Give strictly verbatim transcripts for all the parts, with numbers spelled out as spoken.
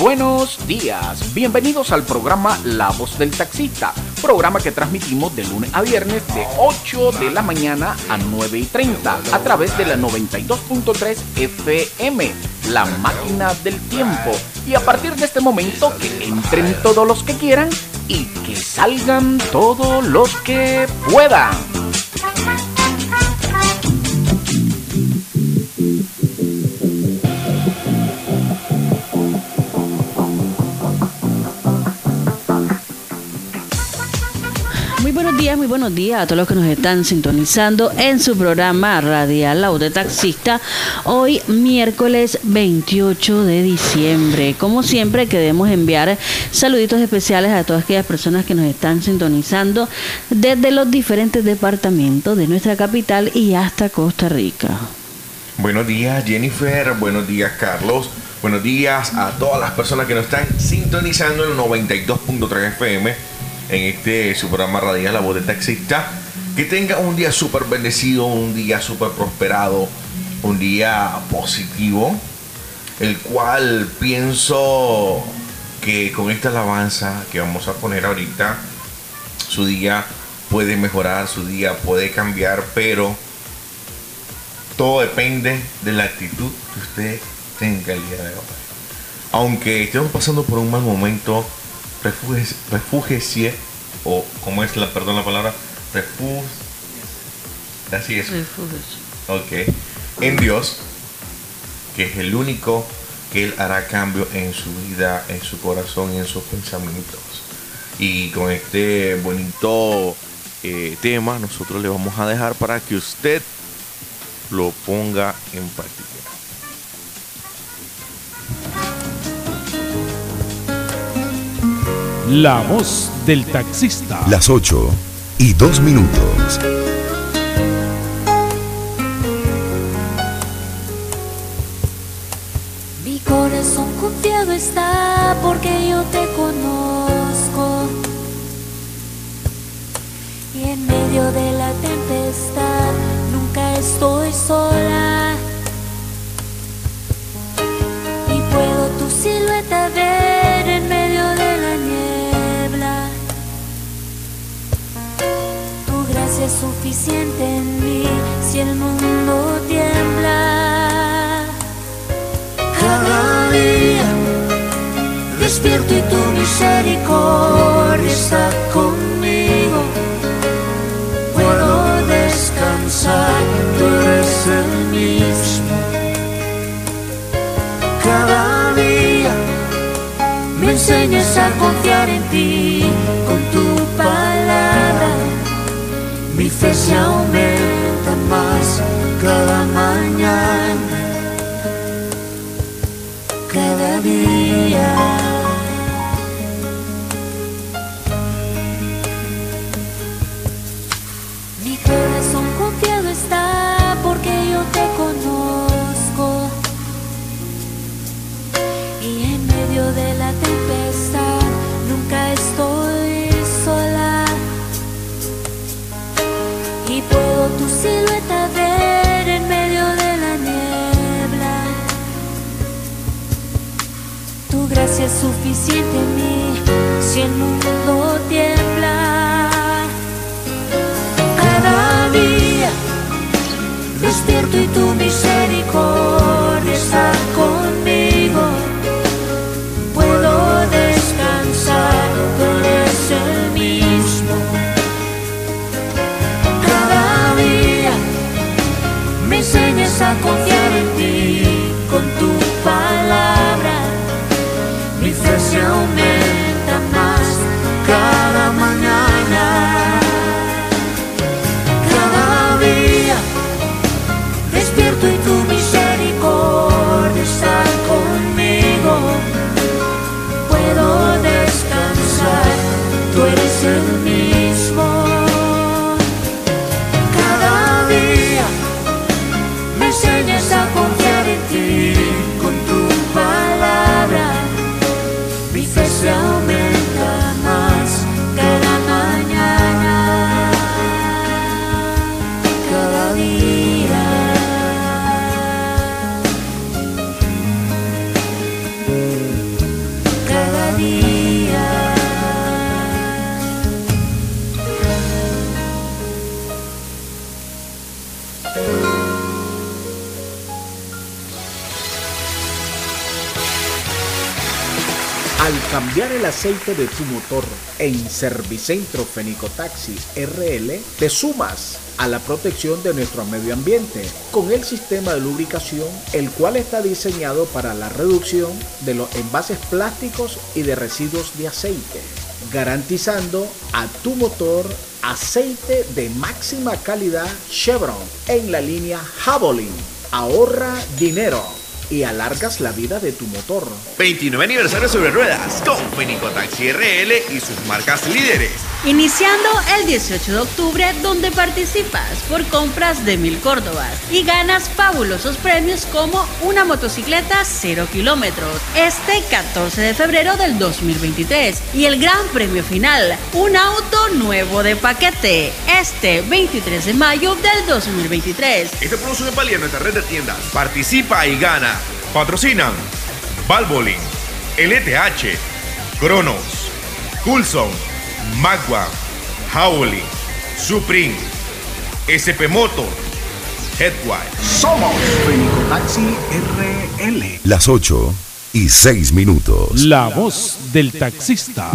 buenos días. Bienvenidos al programa La Voz del Taxista, programa que transmitimos de lunes a viernes de ocho de la mañana a nueve y treinta a través de la noventa y dos punto tres F M, la máquina del tiempo. Y a partir de este momento que entren todos los que quieran y que salgan todos los que puedan. Muy buenos días, muy buenos días a todos los que nos están sintonizando en su programa radial La Voz del Taxista. Hoy miércoles veintiocho de diciembre. Como siempre queremos enviar saluditos especiales a todas aquellas personas que nos están sintonizando desde los diferentes departamentos de nuestra capital y hasta Costa Rica. Buenos días, Jennifer. Buenos días, Carlos. Buenos días a todas las personas que nos están sintonizando en el noventa y dos punto tres F M en este su programa radial La Voz del Taxista. Que tenga un día súper bendecido, un día súper prosperado, un día positivo, el cual pienso que con esta alabanza que vamos a poner ahorita, su día puede mejorar, su día puede cambiar, pero todo depende de la actitud que usted tenga el día de hoy. Aunque estemos pasando por un mal momento, refúgiese, refúgiese o como es la, perdón la palabra, refúgiese, así es, Refúgiese. ok, en Dios, que es el único que Él hará cambio en su vida, en su corazón y en sus pensamientos. Y con este bonito eh, tema nosotros le vamos a dejar para que usted lo ponga en práctica. La Voz del Taxista. Las ocho y dos minutos. Mi corazón confiado está porque yo te conozco. Y en medio de la tempestad nunca estoy sola. Y puedo tu silueta ver en medio de la niebla. Tu gracia es suficiente en mí si el mundo tiembla. Cada día despierto y tu misericordia está conmigo. Puedo descansar, tú eres el mismo. Cada día me enseñas a confiar en ti con tu palabra. Mi fe se aumenta más cada mañana, cada día. Mi corazón confiado está porque yo te conozco. Y en medio de la tempestad nunca estoy sola. Y puedo tu silueta ver en medio de la niebla. Tu gracia es suficiente en mí si el mundo tiembla. Cada día despierto y tu misericordia está conmigo. Puedo descansar, tú eres el mismo. Cada día me enseñas a confiar en ti con tu palabra. Mi fe se aumenta más cada mañana. Cada día despierto y tu misericordia está conmigo. Puedo descansar, tú eres el mismo. Cada día me enseñas Al cambiar el aceite de tu motor en Servicentro Fenicotaxi R L, te sumas a la protección de nuestro medio ambiente con el sistema de lubricación, el cual está diseñado para la reducción de los envases plásticos y de residuos de aceite, garantizando a tu motor aceite de máxima calidad Chevron en la línea Javelin. Ahorra dinero y alargas la vida de tu motor. veintinueve aniversario sobre ruedas con Fenicotaxi R L y sus marcas líderes. Iniciando el dieciocho de octubre, donde participas por compras de mil córdobas y ganas fabulosos premios como una motocicleta cero kilómetros este catorce de febrero del dos mil veintitrés y el gran premio final, un auto nuevo de paquete este veintitrés de mayo del dos mil veintitrés. Esta promoción es válida en nuestra red de tiendas. Participa y gana. Patrocinan Valvoline, L T H, Cronos, Coulson, Magua, Howley, Supreme, S P Motor, Headwire. Somos Fenicotaxi R L. Las ocho y seis minutos. La voz del taxista.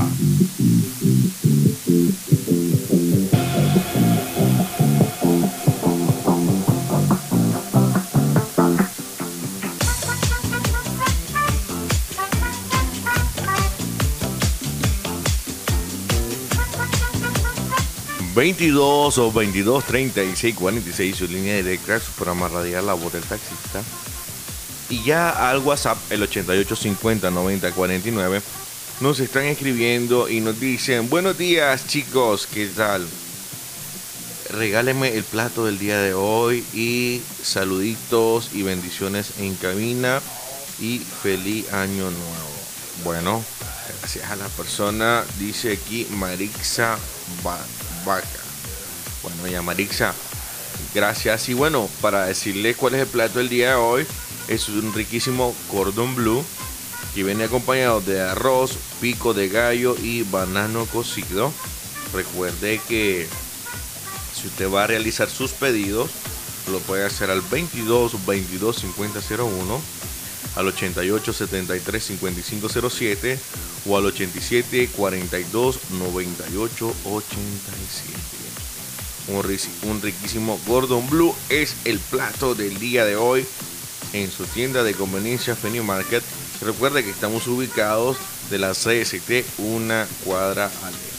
veintidós o veintidós treinta y seis cuarenta y seis, su línea directa, su programa radial La Voz del Taxista. Y ya al WhatsApp, el ochenta y ocho cincuenta noventa cuarenta y nueve, nos están escribiendo y nos dicen: buenos días, chicos, ¿qué tal? Regáleme el plato del día de hoy y saluditos y bendiciones en cabina y feliz año nuevo. Bueno, gracias a la persona, dice aquí Marixa Vaca. Bueno, ya Marixa, gracias. Y bueno, para decirles cuál es el plato del día de hoy, es un riquísimo cordon bleu que viene acompañado de arroz, pico de gallo y banano cocido. Recuerde que si usted va a realizar sus pedidos, lo puede hacer al veintidós veintidós cincuenta cero uno, al ochenta y ocho setenta y tres cincuenta y cinco cero siete o al ochenta y siete cuarenta y dos noventa y ocho ochenta y siete. Un, un riquísimo cordon bleu es el plato del día de hoy en su tienda de conveniencia Feni Market. Recuerde que estamos ubicados de la C S T una cuadra al este.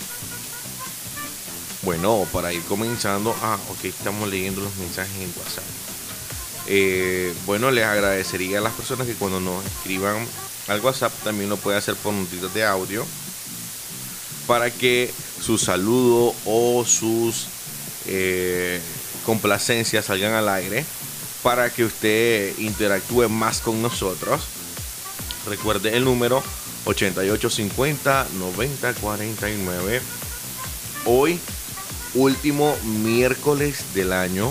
Bueno, para ir comenzando, ah, ok, estamos leyendo los mensajes en WhatsApp. Eh, bueno, les agradecería a las personas que cuando nos escriban al WhatsApp también lo pueden hacer por notitas de audio para que su saludo o sus eh, complacencias salgan al aire, para que usted interactúe más con nosotros. Recuerde el número ochenta y ocho cincuenta noventa cuarenta y nueve. Hoy, último miércoles del año,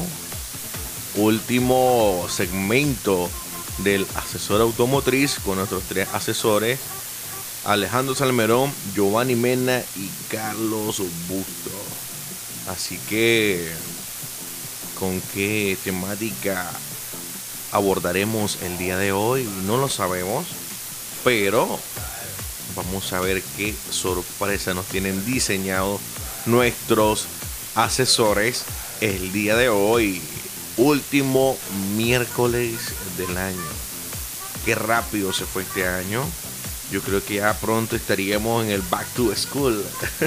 último segmento del asesor automotriz con nuestros tres asesores: Alejandro Salmerón, Giovanni Mena y Carlos Busto. Así que, ¿con qué temática abordaremos el día de hoy? No lo sabemos, pero vamos a ver qué sorpresa nos tienen diseñado nuestros asesores el día de hoy. Último miércoles del año. Qué rápido se fue este año. Yo creo que ya pronto estaríamos en el back to school.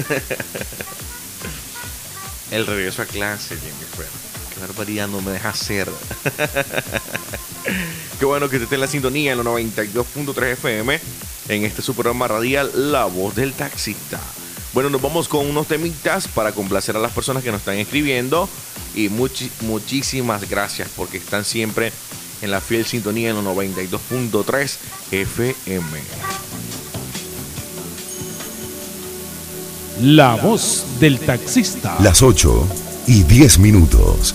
El regreso a clase, Jennifer. Qué barbaridad, no me deja hacer. Qué bueno que usted esté en la sintonía en los noventa y dos punto tres F M en este su programa radial La Voz del Taxista. Bueno, nos vamos con unos temitas para complacer a las personas que nos están escribiendo. Y muchi- muchísimas gracias porque están siempre en la fiel sintonía en los noventa y dos punto tres F M. La voz del taxista. Las ocho y diez minutos.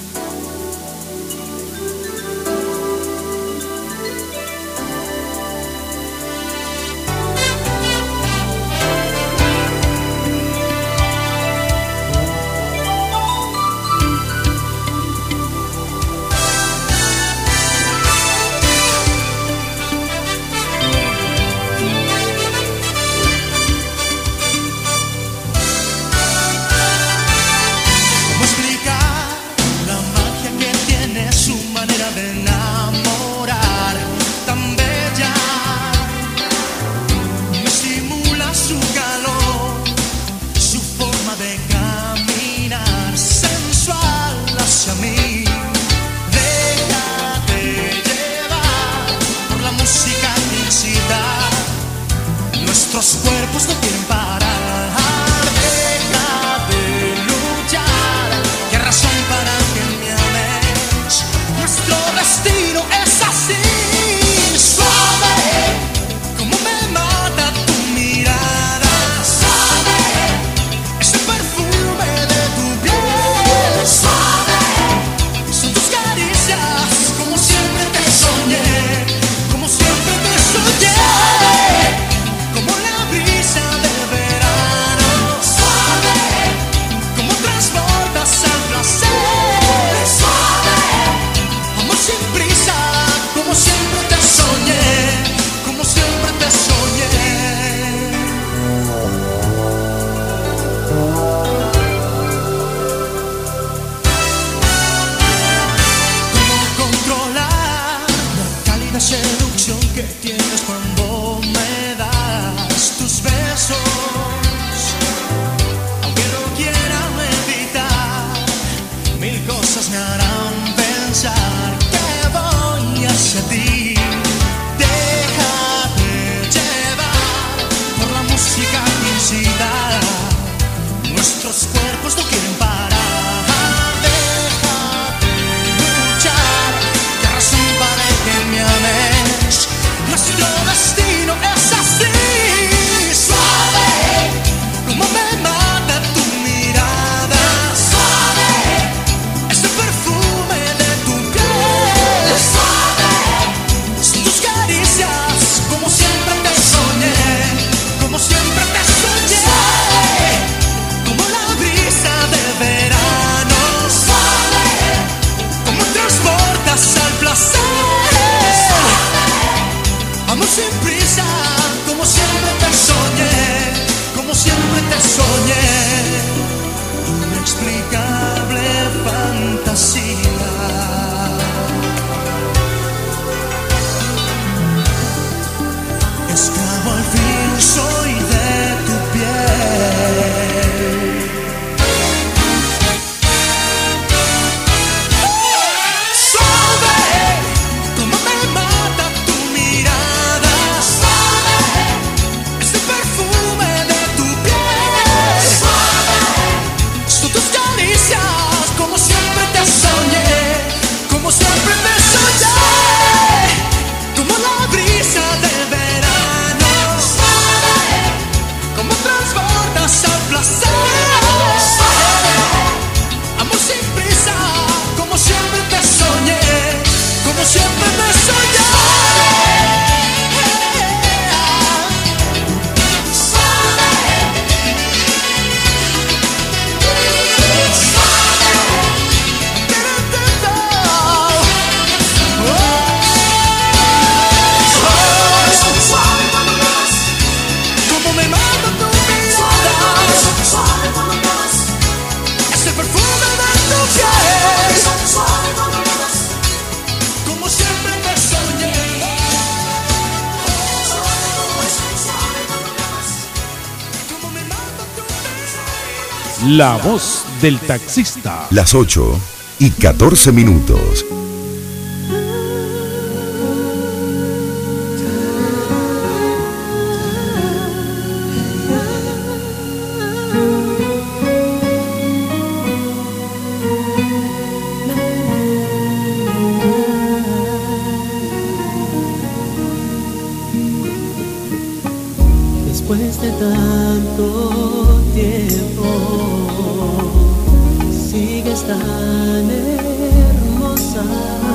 cosas me harán pensar que voy hacia ti. Déjate llevar por la música que incita. Nuestros cuerpos no quieren parar. Déjate luchar, qué razón para que me ames. Nuestro destino es así. Suave, como me mata tu mirada. Suave, ese perfume de tu piel. Suave, son tus caricias, como siempre te soñé. Como siempre te soñé. Suave, como la brisa de verano. Suave, como transportas al placer. Suave, amor sin prisa, como siempre te soñé. Como siempre te soñé. Inexplicable fantasía. Esclavo al fin soy de tu piel. Suave, como me mata tu mirada. Suave, ese perfume de tu piel. Suave, son tus caricias, como siempre te soñé. Como siempre te soñé. Como la brisa de verano. Suave, como transportas al placer. Suave, amor sin prisa, como siempre te soñé. Como siempre te soñé. Suave, como me mata tu mirada. Ese perfume de tu piel. Como siempre te soñé. Como me mata tu mirada. La voz del taxista. Las ocho y catorce minutos. Después de tanto tiempo, sigues tan hermosa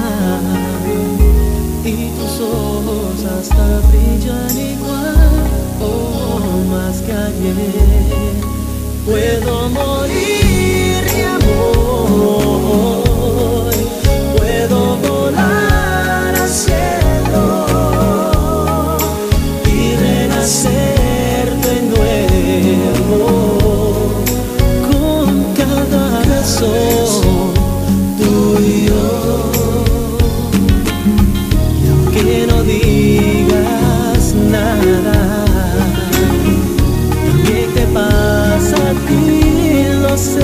y tus ojos hasta brillan igual o más que ayer. Puedo morir de amor, puedo volar al cielo y renacer de nuevo con cada beso tuyo. Y aunque no digas nada, también te pasa a ti, lo sé.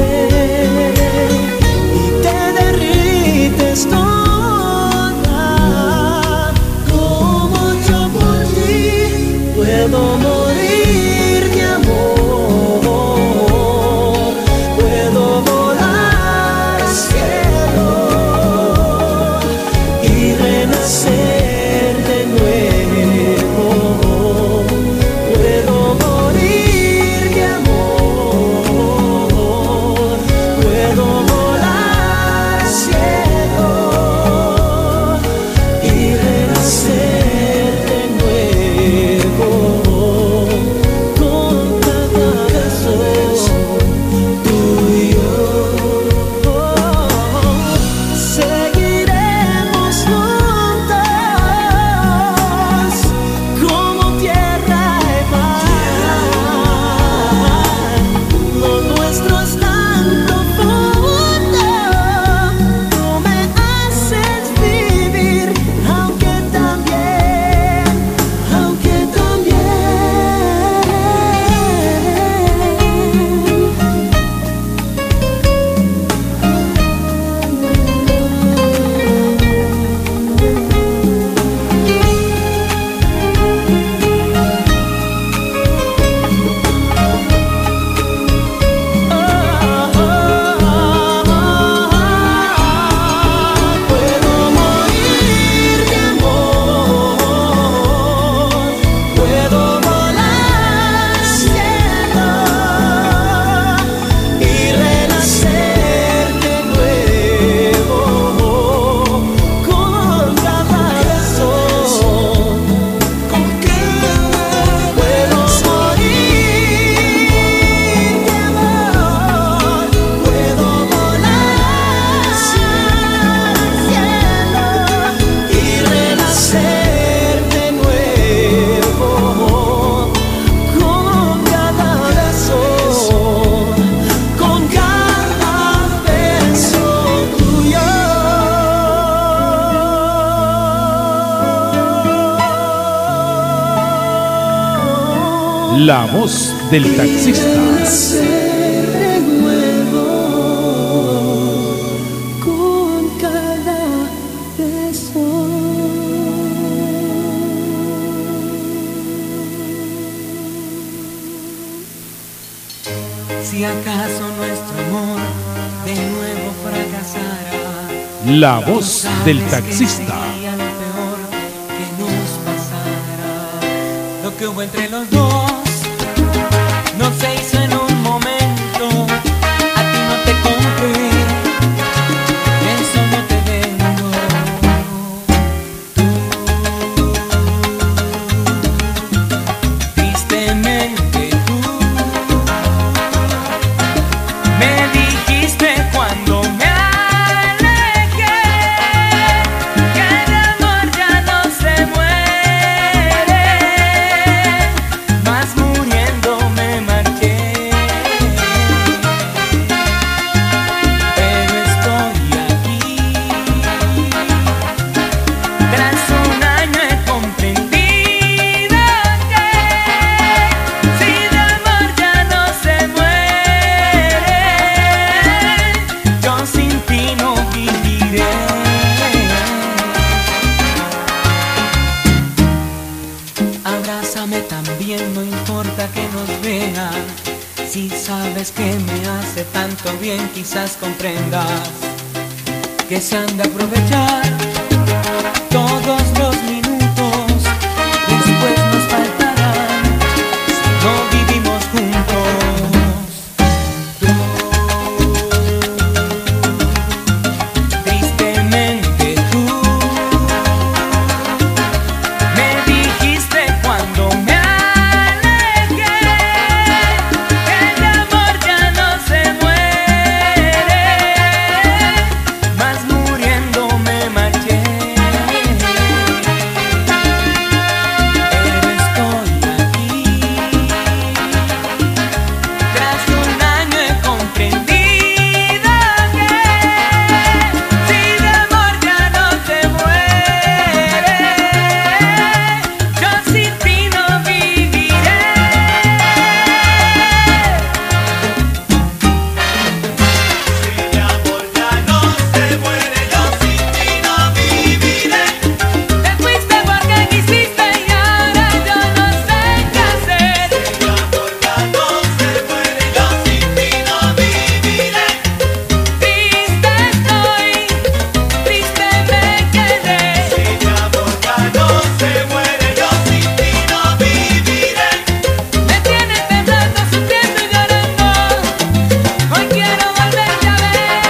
La voz del taxista. Nacer de nuevo con cada beso. Si acaso nuestro amor de nuevo fracasara, La voz del taxista. sería lo peor que nos pasara. Lo que hubo entre los dos no se hizo en un momento. A ti no te compré, eso no te vendo. Tristemente tú me dijiste cuando me alejé que el amor ya no se muere, mas muriendo me marché. Pero estoy aquí, tras un año he comprendido que si el amor ya no se muere, yo sin ti no viviré. Abrázame también, no importa que nos vean. Si sabes que me hace tanto bien, quizás comprendas que se han de aprovechar todos los minutos. Después nos faltarán si no vivimos juntos. Tristemente tú me dijiste cuando me alejé que el amor ya no se muere, mas muriendo me marché. Pero estoy aquí, tras un año he comprendido que si el amor ya no se muere, yo sin ti no viviré. Si el amor ya no se muere, yo sin ti no viviré. Te fuiste porque quisiste y ahora yo no sé qué hacer. Si el amor ya no se muere, yo sin ti no viviré. Triste estoy, triste me quedé. Si el amor ya no se muere, yo sin ti no viviré. Me tienes temblando, sufriendo y llorando. Hoy quiero volverte a ver.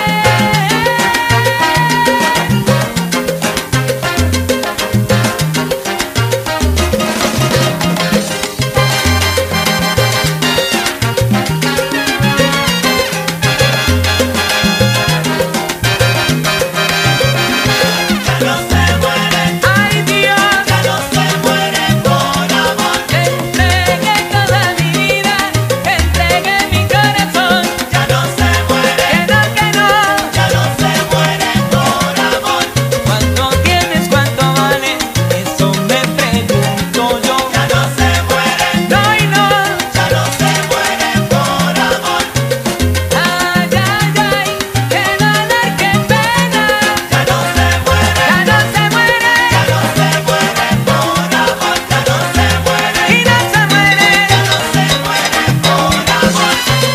Ya no se muere, ay Dios, ya no se muere por amor. Entregué toda mi vida, entregué mi corazón. Ya no se muere, que no, que no, ya no se muere por amor. ¿Cuánto tienes, cuánto vale? Eso me pregunto yo. Ya no se muere, no y no, ya no se muere por amor. Ay, ay, ay, qué dolor, qué pena. Ya no se muere, ya no se muere, ya no se muere por amor. Ya no se muere, y no se muere, ya no se muere por amor.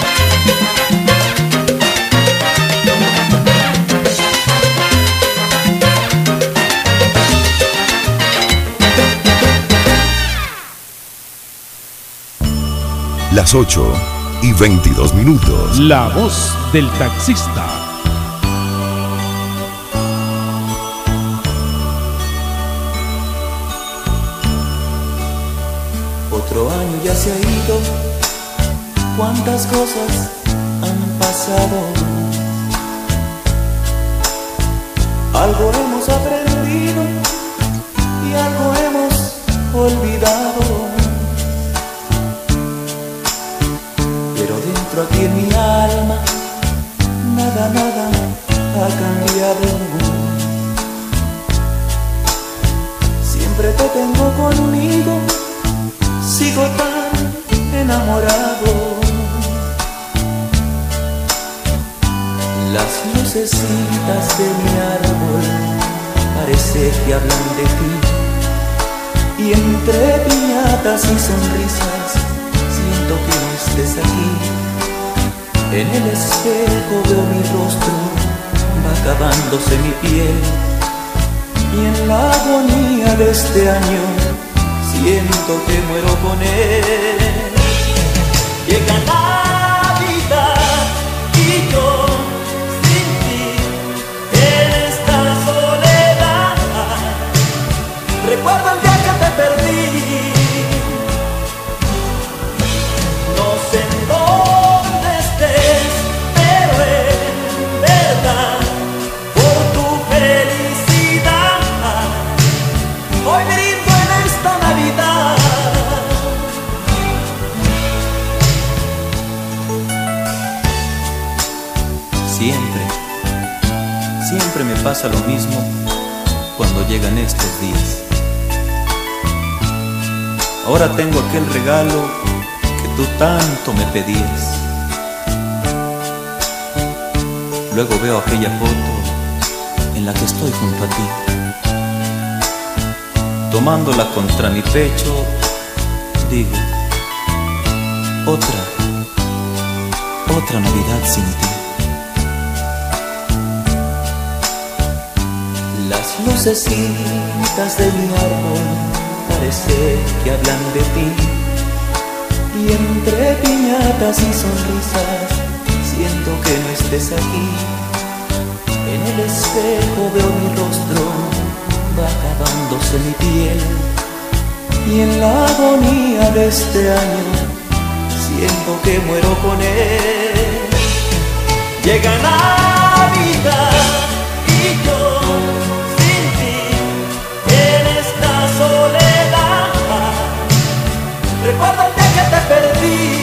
Las ocho y veintidós minutos. La voz del taxista. Otro año ya se ha ido, cuántas cosas han pasado. Algo hemos aprendido y algo hemos olvidado. Pero dentro aquí en mi alma, nada, nada ha cambiado. Siempre te tengo conmigo, sigo tan enamorado. Las lucecitas de mi árbol parece que hablan de ti, y entre piñatas y sonrisas siento que no estés aquí. En el espejo veo mi rostro, va acabándose mi piel, y en la agonía de este año siento que muero con él. Llega Navidad y yo sin ti en esta soledad. Recuerdo el día que te perdí. No sé en dónde estés, pero en verdad por tu felicidad hoy me rindo en esta Navidad. Siempre, siempre me pasa lo mismo cuando llegan estos días. Ahora tengo aquel regalo que tú tanto me pedías. Luego veo aquella foto en la que estoy junto a ti, tomándola contra mi pecho, digo, otra, otra Navidad sin ti. Las lucecitas de mi árbol parece que hablan de ti, y entre piñatas y sonrisas siento que no estés aquí. En el espejo veo mi rostro, va acabándose mi piel, y en la agonía de este año siento que muero con él. Llega Navidad y yo sin ti en esta soledad. Recuerdo el día que te perdí.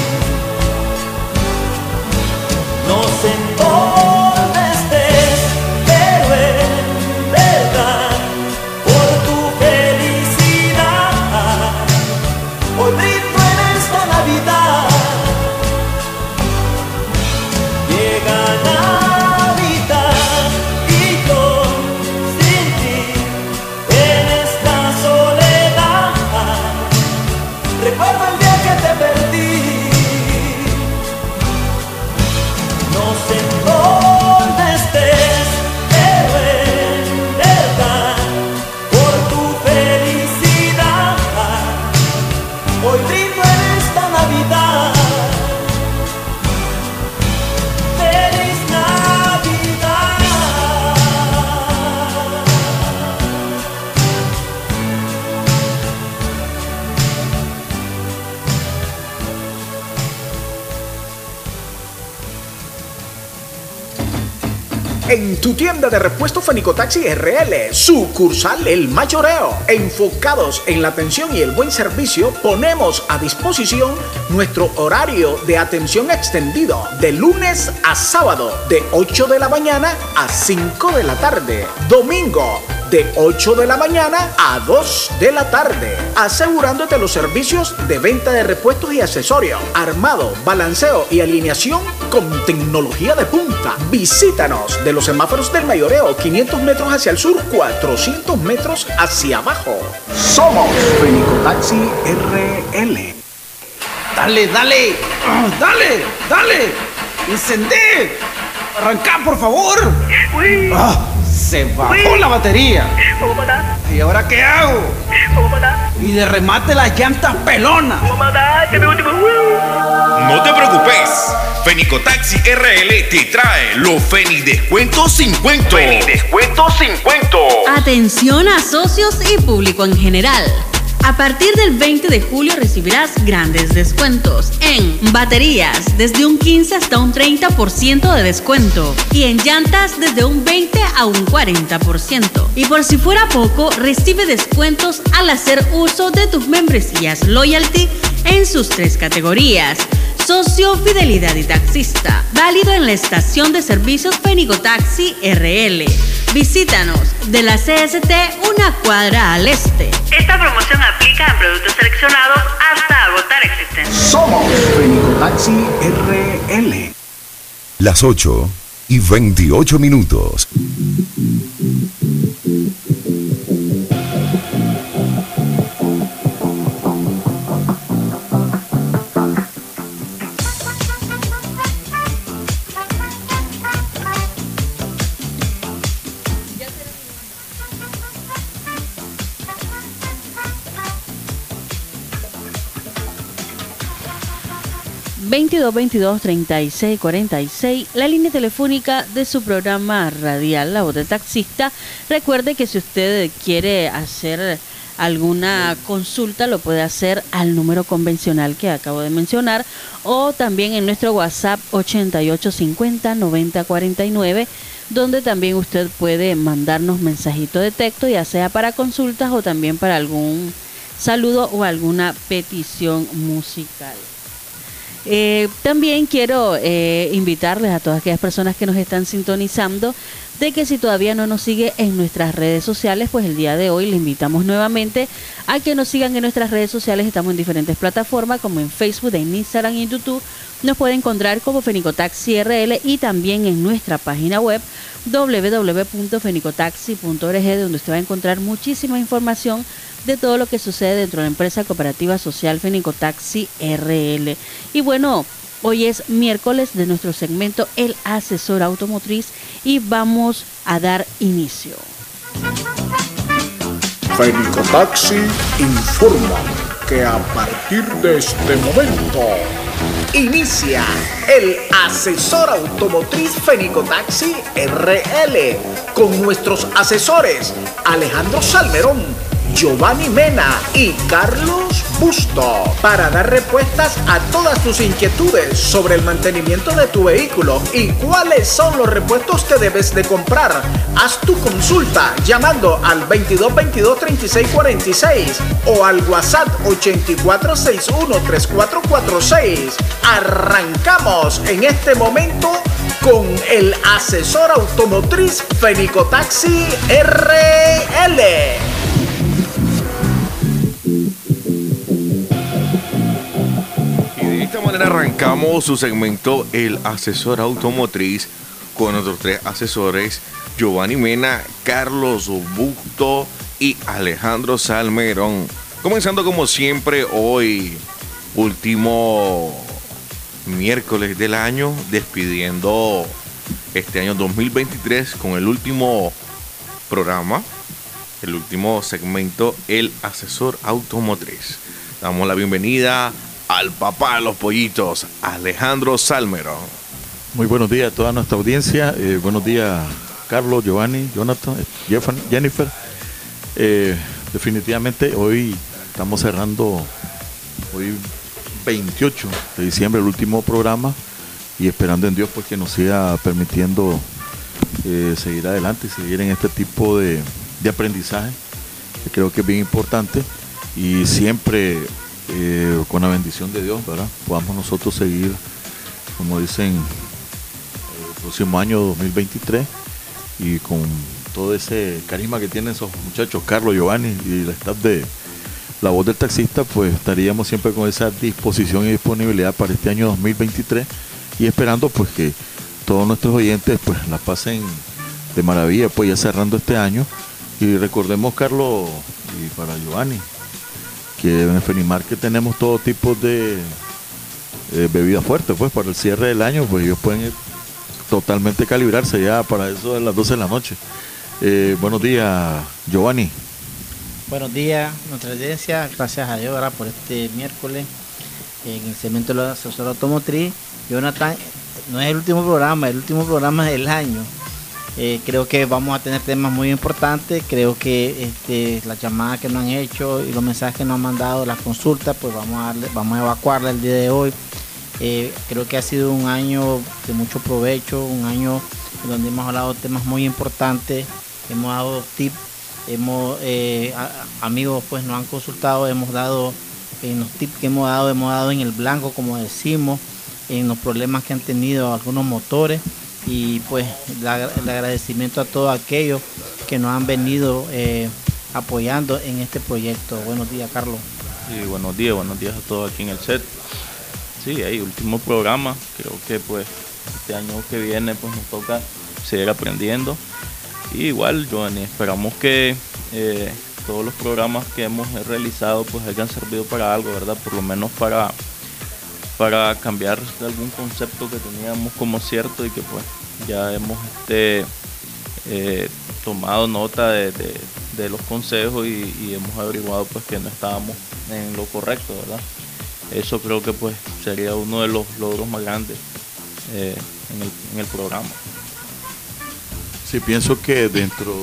No sé en dónde estés, pero en verdad por tu felicidad hoy brindo en esta Navidad. Llega Navidad y yo sin ti en esta soledad. Recuerdo el día que te perdí. No sé en dónde estés, pero en verdad por tu felicidad hoy brindo en esta Navidad. ¡Feliz Navidad! En tu tienda de repuestos Fenicotaxi R L, sucursal El Mayoreo, enfocados en la atención y el buen servicio, ponemos a disposición nuestro horario de atención extendido de lunes a sábado de ocho de la mañana a cinco de la tarde, domingo de ocho de la mañana a dos de la tarde, asegurándote los servicios de venta de repuestos y accesorios, armado, balanceo y alineación con tecnología de punta. Visítanos de los semáforos del Mayoreo, quinientos metros hacia el sur, cuatrocientos metros hacia abajo. Somos Fenicotaxi R L. Dale, dale, ah, dale, dale, encendé, arrancá por favor. Uy. Ah, se bajó Uy. la batería. ¿Cómo matar? ¿Y ahora qué hago? ¿Cómo matar? Y de remate las llantas pelonas. ¿Cómo matar? Que me último. No te preocupes, Fenicotaxi R L te trae los Feni Descuentos sin cuento. Feni Descuentos sin cuento. Atención a socios y público en general. A partir del veinte de julio recibirás grandes descuentos en baterías desde un quince hasta un treinta por ciento de descuento y en llantas desde un veinte a un cuarenta por ciento. Y por si fuera poco, recibe descuentos al hacer uso de tus membresías Loyalty en sus tres categorías: socio, fidelidad y taxista. Válido en la estación de servicios Fenicotaxi R L. Visítanos de la C S T una cuadra al este. Esta promoción aplica en productos seleccionados hasta agotar existencia. Somos Fenicotaxi R L. Las ocho y veintiocho minutos. veintidós veintidós treinta y seis cuarenta y seis, la línea telefónica de su programa radial La Voz del Taxista. Recuerde que si usted quiere hacer alguna consulta lo puede hacer al número convencional que acabo de mencionar, o también en nuestro WhatsApp ochenta y ocho cincuenta noventa cuarenta y nueve, donde también usted puede mandarnos mensajito de texto, ya sea para consultas o también para algún saludo o alguna petición musical. Eh, también quiero eh, invitarles a todas aquellas personas que nos están sintonizando de que si todavía no nos sigue en nuestras redes sociales, pues el día de hoy le invitamos nuevamente a que nos sigan en nuestras redes sociales. Estamos en diferentes plataformas como en Facebook, en Instagram y en YouTube. Nos puede encontrar como Fenicotaxi R L y también en nuestra página web doble u doble u doble u punto fenicotaxi punto org, donde usted va a encontrar muchísima información de todo lo que sucede dentro de la empresa cooperativa social Fenicotaxi R L. Y bueno, hoy es miércoles de nuestro segmento El Asesor Automotriz y vamos a dar inicio. Fenicotaxi informa que a partir de este momento inicia el Asesor Automotriz Fenicotaxi R L con nuestros asesores Alejandro Salmerón, Giovanni Mena y Carlos Busto, para dar respuestas a todas tus inquietudes sobre el mantenimiento de tu vehículo y cuáles son los repuestos que debes de comprar. Haz tu consulta llamando al veintidós veintidós treinta y seis cuarenta y seis o al WhatsApp ochenta y cuatro sesenta y uno treinta y cuatro cuarenta y seis. Arrancamos en este momento con el Asesor Automotriz Fenicotaxi R L. De esta manera arrancamos su segmento El Asesor Automotriz con nuestros tres asesores Giovanni Mena, Carlos Busto y Alejandro Salmerón. Comenzando como siempre hoy, último miércoles del año, despidiendo este año dos mil veintitrés con el último programa, el último segmento El Asesor Automotriz. Damos la bienvenida al papá de los pollitos, Alejandro Salmerón. Muy buenos días a toda nuestra audiencia. Eh, buenos días, Carlos, Giovanni, Jonathan, Jeffan, Jennifer. Eh, definitivamente hoy estamos cerrando, hoy veintiocho de diciembre, el último programa, y esperando en Dios pues que nos siga permitiendo eh, seguir adelante y seguir en este tipo de, de aprendizaje, que creo que es bien importante, y siempre Eh, con la bendición de Dios, ¿verdad? Podamos nosotros seguir, como dicen, el próximo año dos mil veintitrés, y con todo ese carisma que tienen esos muchachos, Carlos, Giovanni y el staff de La Voz del Taxista, pues estaríamos siempre con esa disposición y disponibilidad para este año dos mil veintitrés, y esperando pues que todos nuestros oyentes pues la pasen de maravilla, pues ya cerrando este año. Y recordemos, Carlos, y para Giovanni, que en Fenimar que tenemos todo tipo de eh, bebidas fuertes, pues para el cierre del año, pues ellos pueden totalmente calibrarse ya para eso de las doce de la noche. Eh, buenos días, Giovanni. Buenos días, nuestra audiencia, gracias a Dios, ¿verdad?, por este miércoles en el segmento de la Asesor Automotriz. Jonathan, no es el último programa, el último programa del año. Eh, creo que vamos a tener temas muy importantes. Creo que este, las llamadas que nos han hecho y los mensajes que nos han mandado, las consultas, pues vamos a darle, vamos a evacuarla el día de hoy. Eh, creo que ha sido un año de mucho provecho, un año donde hemos hablado de temas muy importantes, hemos dado tips, hemos eh, a, amigos pues nos han consultado, hemos dado en los tips que hemos dado, hemos dado en el blanco, como decimos, en los problemas que han tenido algunos motores. Y pues la, el agradecimiento a todos aquellos que nos han venido eh, apoyando en este proyecto. Buenos días, Carlos. Sí, buenos días, buenos días a todos aquí en el set. Sí, ahí, último programa. Creo que pues este año que viene pues nos toca seguir aprendiendo. Y igual, Giovanni, esperamos que eh, todos los programas que hemos realizado pues hayan servido para algo, ¿verdad? Por lo menos para, para cambiar algún concepto que teníamos como cierto y que pues ya hemos este, eh, tomado nota de, de, de los consejos y, y hemos averiguado pues que no estábamos en lo correcto, ¿verdad? Eso creo que pues sería uno de los logros más grandes eh, en, el, en el programa. Sí, pienso que dentro,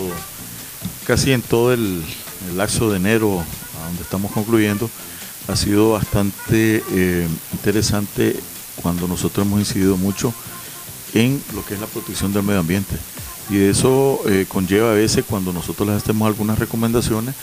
casi en todo el, el lapso de enero, a donde estamos concluyendo, ha sido bastante eh, interesante cuando nosotros hemos incidido mucho en lo que es la protección del medio ambiente. Y eso eh, conlleva a veces, cuando nosotros les hacemos algunas recomendaciones,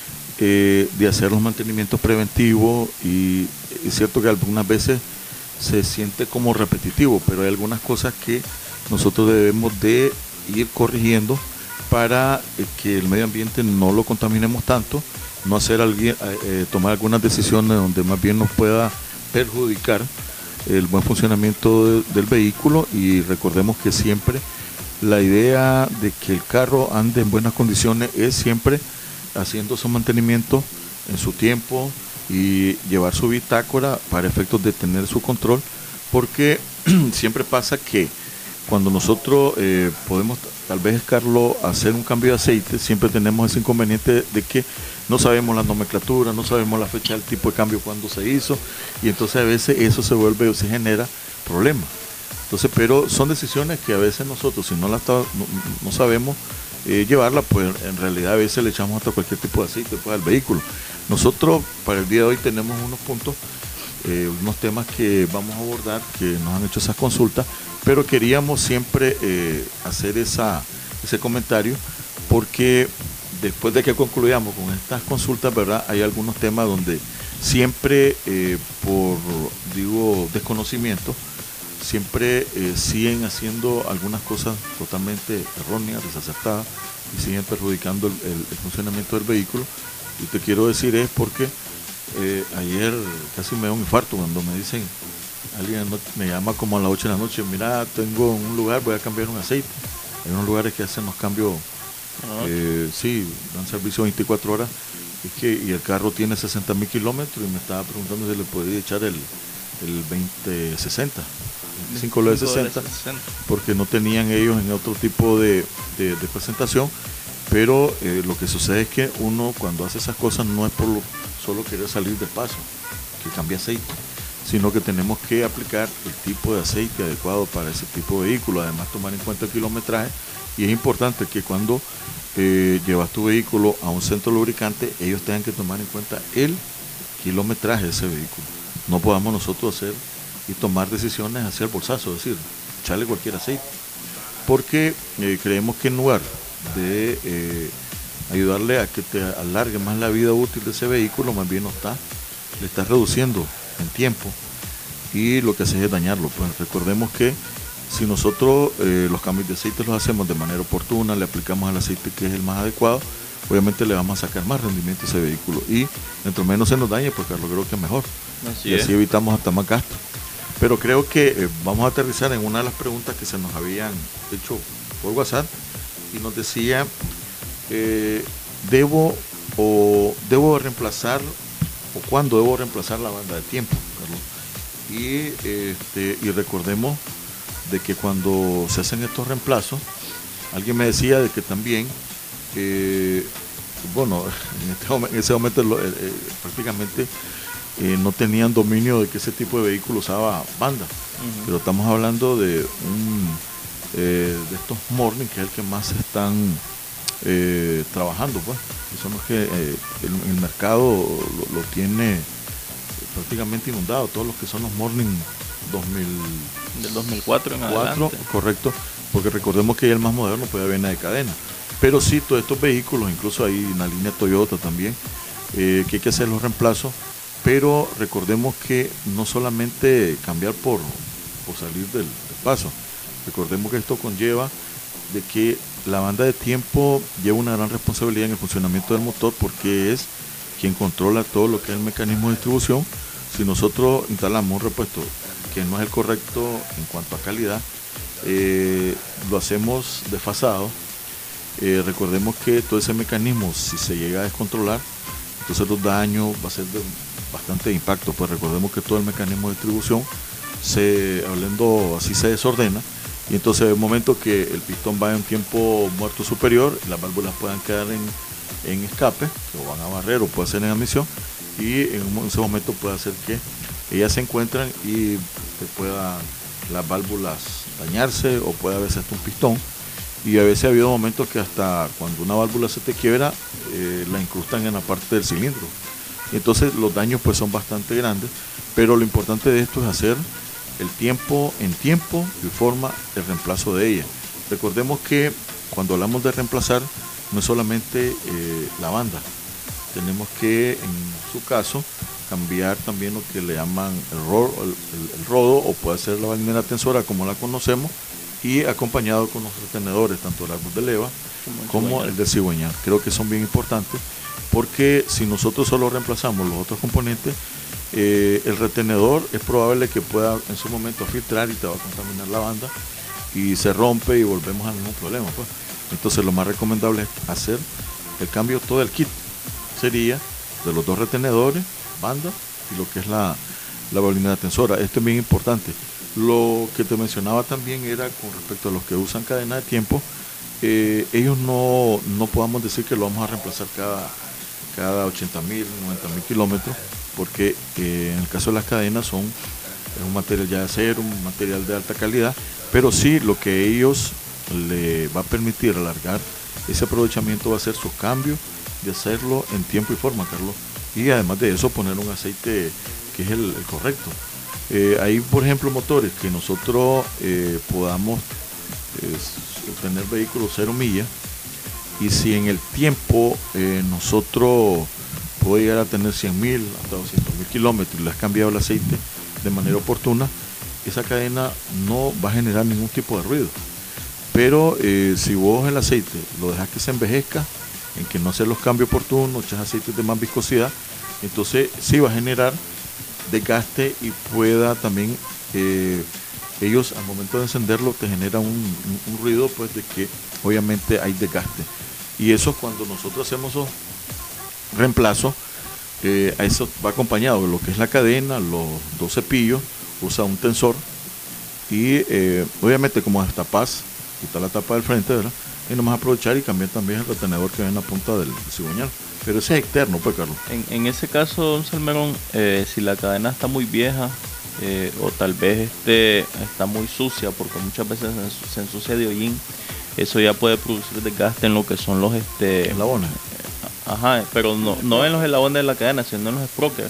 eh, de hacer los mantenimientos preventivos, y es cierto que algunas veces se siente como repetitivo, pero hay algunas cosas que nosotros debemos de ir corrigiendo para eh, que el medio ambiente no lo contaminemos tanto, no hacer alguien, eh, tomar algunas decisiones donde más bien nos pueda perjudicar el buen funcionamiento de, del vehículo. Y recordemos que siempre la idea de que el carro ande en buenas condiciones es siempre haciendo su mantenimiento en su tiempo y llevar su bitácora para efectos de tener su control, porque siempre pasa que cuando nosotros eh, podemos, tal vez, Carlos, hacer un cambio de aceite, siempre tenemos ese inconveniente de que no sabemos la nomenclatura, no sabemos la fecha del tipo de cambio, cuándo se hizo, y entonces a veces eso se vuelve o se genera problemas. Entonces, pero son decisiones que a veces nosotros, si no las no, no sabemos eh, llevarla, pues en realidad a veces le echamos hasta cualquier tipo de aceite pues, al vehículo. Nosotros para el día de hoy tenemos unos puntos, eh, unos temas que vamos a abordar, que nos han hecho esas consultas, pero queríamos siempre eh, hacer esa, ese comentario, porque después de que concluyamos con estas consultas, ¿verdad? Hay algunos temas donde siempre eh, por, digo, desconocimiento, siempre eh, siguen haciendo algunas cosas totalmente erróneas, desacertadas, y siguen perjudicando el, el, el funcionamiento del vehículo. Y te quiero decir es porque eh, ayer casi me da un infarto cuando me dicen, alguien no, me llama como a las ocho de la noche, mira, tengo un lugar, voy a cambiar un aceite. Hay unos lugares que hacen los cambios, eh, sí, dan servicio veinticuatro horas, es que, y el carro tiene sesenta mil kilómetros, y me estaba preguntando si le podía echar el, el veinte sesenta, veinticinco L sesenta, porque no tenían ellos en otro tipo de, de, de presentación. Pero eh, lo que sucede es que uno, cuando hace esas cosas, no es por lo, solo querer salir de paso, que cambie aceite, sino que tenemos que aplicar el tipo de aceite adecuado para ese tipo de vehículo, además tomar en cuenta el kilometraje. Y es importante que cuando eh, llevas tu vehículo a un centro lubricante, ellos tengan que tomar en cuenta el kilometraje de ese vehículo. No podamos nosotros hacer y tomar decisiones hacia el bolsazo, es decir, echarle cualquier aceite, porque eh, creemos que en lugar de eh, ayudarle a que te alargue más la vida útil de ese vehículo, más bien no está, le está reduciendo en tiempo, y lo que hace es dañarlo. Pues recordemos que si nosotros eh, los cambios de aceite los hacemos de manera oportuna, le aplicamos al aceite que es el más adecuado, obviamente le vamos a sacar más rendimiento a ese vehículo, y entre menos se nos dañe, pues Carlos, creo que es mejor. Así y así es. Evitamos hasta más gastos. Pero creo que eh, vamos a aterrizar en una de las preguntas que se nos habían hecho por WhatsApp, y nos decía, eh, ¿debo o debo reemplazar, o cuándo debo reemplazar la banda de tiempo, Carlos? Y, este, y recordemos de que cuando se hacen estos reemplazos, alguien me decía de que también, eh, bueno, en, este, en ese momento lo, eh, eh, prácticamente eh, no tenían dominio de que ese tipo de vehículo usaba banda, uh-huh. Pero estamos hablando de un eh, de estos Morning, que es el que más están eh, trabajando, pues, y son los que eh, el, el mercado lo, lo tiene prácticamente inundado, todos los que son los Morning dos mil, del dos mil cuatro en adelante. Correcto, porque recordemos que el más moderno puede haber de cadena, pero sí todos estos vehículos, incluso hay una línea Toyota también, eh, que hay que hacer los reemplazos, pero recordemos que no solamente cambiar por, por salir del, del paso, recordemos que esto conlleva de que la banda de tiempo lleva una gran responsabilidad en el funcionamiento del motor, porque es quien controla todo lo que es el mecanismo de distribución. Si nosotros instalamos un repuesto que no es el correcto en cuanto a calidad, eh, lo hacemos desfasado. Eh, recordemos que todo ese mecanismo, si se llega a descontrolar, entonces los daños va a ser de bastante impacto. Pues recordemos que todo el mecanismo de distribución, se, hablando así, se desordena, y entonces hay un momento que el pistón va en tiempo muerto superior, las válvulas puedan quedar en, en escape, o van a barrer, o puede ser en admisión, y en ese momento puede hacer que ellas se encuentran y pueda las válvulas dañarse, o puede haber hasta un pistón. Y a veces ha habido momentos que hasta cuando una válvula se te quiebra, eh, la incrustan en la parte del cilindro. Entonces los daños pues son bastante grandes, pero lo importante de esto es hacer el tiempo en tiempo y forma el reemplazo de ella. Recordemos que cuando hablamos de reemplazar, no es solamente eh, la banda, tenemos que en su caso cambiar también lo que le llaman el, ro el, el, el rodo, o puede ser la balinera tensora como la conocemos, y acompañado con los retenedores, tanto el árbol de leva como, como el de cigüeñal. Creo que son bien importantes, porque si nosotros solo reemplazamos los otros componentes, eh, el retenedor es probable que pueda en su momento filtrar y te va a contaminar la banda, y se rompe y volvemos al mismo problema, pues. Entonces lo más recomendable es hacer el cambio todo el kit, sería de los dos retenedores, banda y lo que es la, la balinera tensora. Esto es bien importante. Lo que te mencionaba también era con respecto a los que usan cadena de tiempo, eh, ellos no, no podamos decir que lo vamos a reemplazar cada, cada ochenta mil, noventa mil kilómetros, porque eh, en el caso de las cadenas son es un material ya de acero, un material de alta calidad, pero sí lo que ellos le va a permitir alargar ese aprovechamiento va a ser sus cambios, de hacerlo en tiempo y forma, Carlos, y además de eso poner un aceite que es el, el correcto. Eh, hay, por ejemplo, motores que nosotros eh, podamos eh, tener vehículos cero millas, y si en el tiempo eh, nosotros podemos llegar a tener cien mil hasta doscientos mil kilómetros y le has cambiado el aceite de manera oportuna, esa cadena no va a generar ningún tipo de ruido. Pero eh, si vos el aceite lo dejas que se envejezca, en que no hacer los cambios oportunos, echas aceites de más viscosidad, entonces sí va a generar desgaste, y pueda también eh, ellos al momento de encenderlo te genera un, un, un ruido, pues, de que obviamente hay desgaste, y eso cuando nosotros hacemos esos reemplazos, eh, a eso va acompañado de lo que es la cadena, los dos cepillos, usa un tensor, y eh, obviamente como destapas, quitar la tapa del frente, ¿verdad? Y nomás aprovechar y cambiar también el retenedor que ve en la punta del cigüeñal. Pero ese es externo, pues, Carlos. En, en ese caso, don Salmerón, eh, si la cadena está muy vieja, eh, o tal vez este, está muy sucia, porque muchas veces se, se ensucia de hollín, eso ya puede producir desgaste en lo que son los este eslabones. Eh, ajá, pero no, no en los eslabones de la cadena, sino en los sprockers.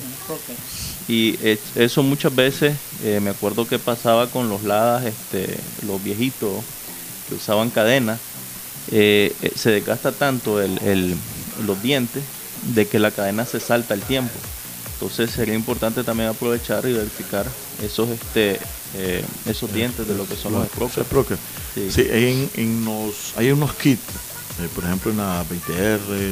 Y eh, eso muchas veces, eh, me acuerdo que pasaba con los ladas, este, los viejitos que usaban cadena, eh, eh, se desgasta tanto el, el, los dientes de que la cadena se salta el tiempo. Entonces sería importante también aprovechar y verificar esos este eh, esos dientes de lo que son los sprockers. Sí, sí, en, en los, hay unos kits, eh, por ejemplo en la veinte R, eh,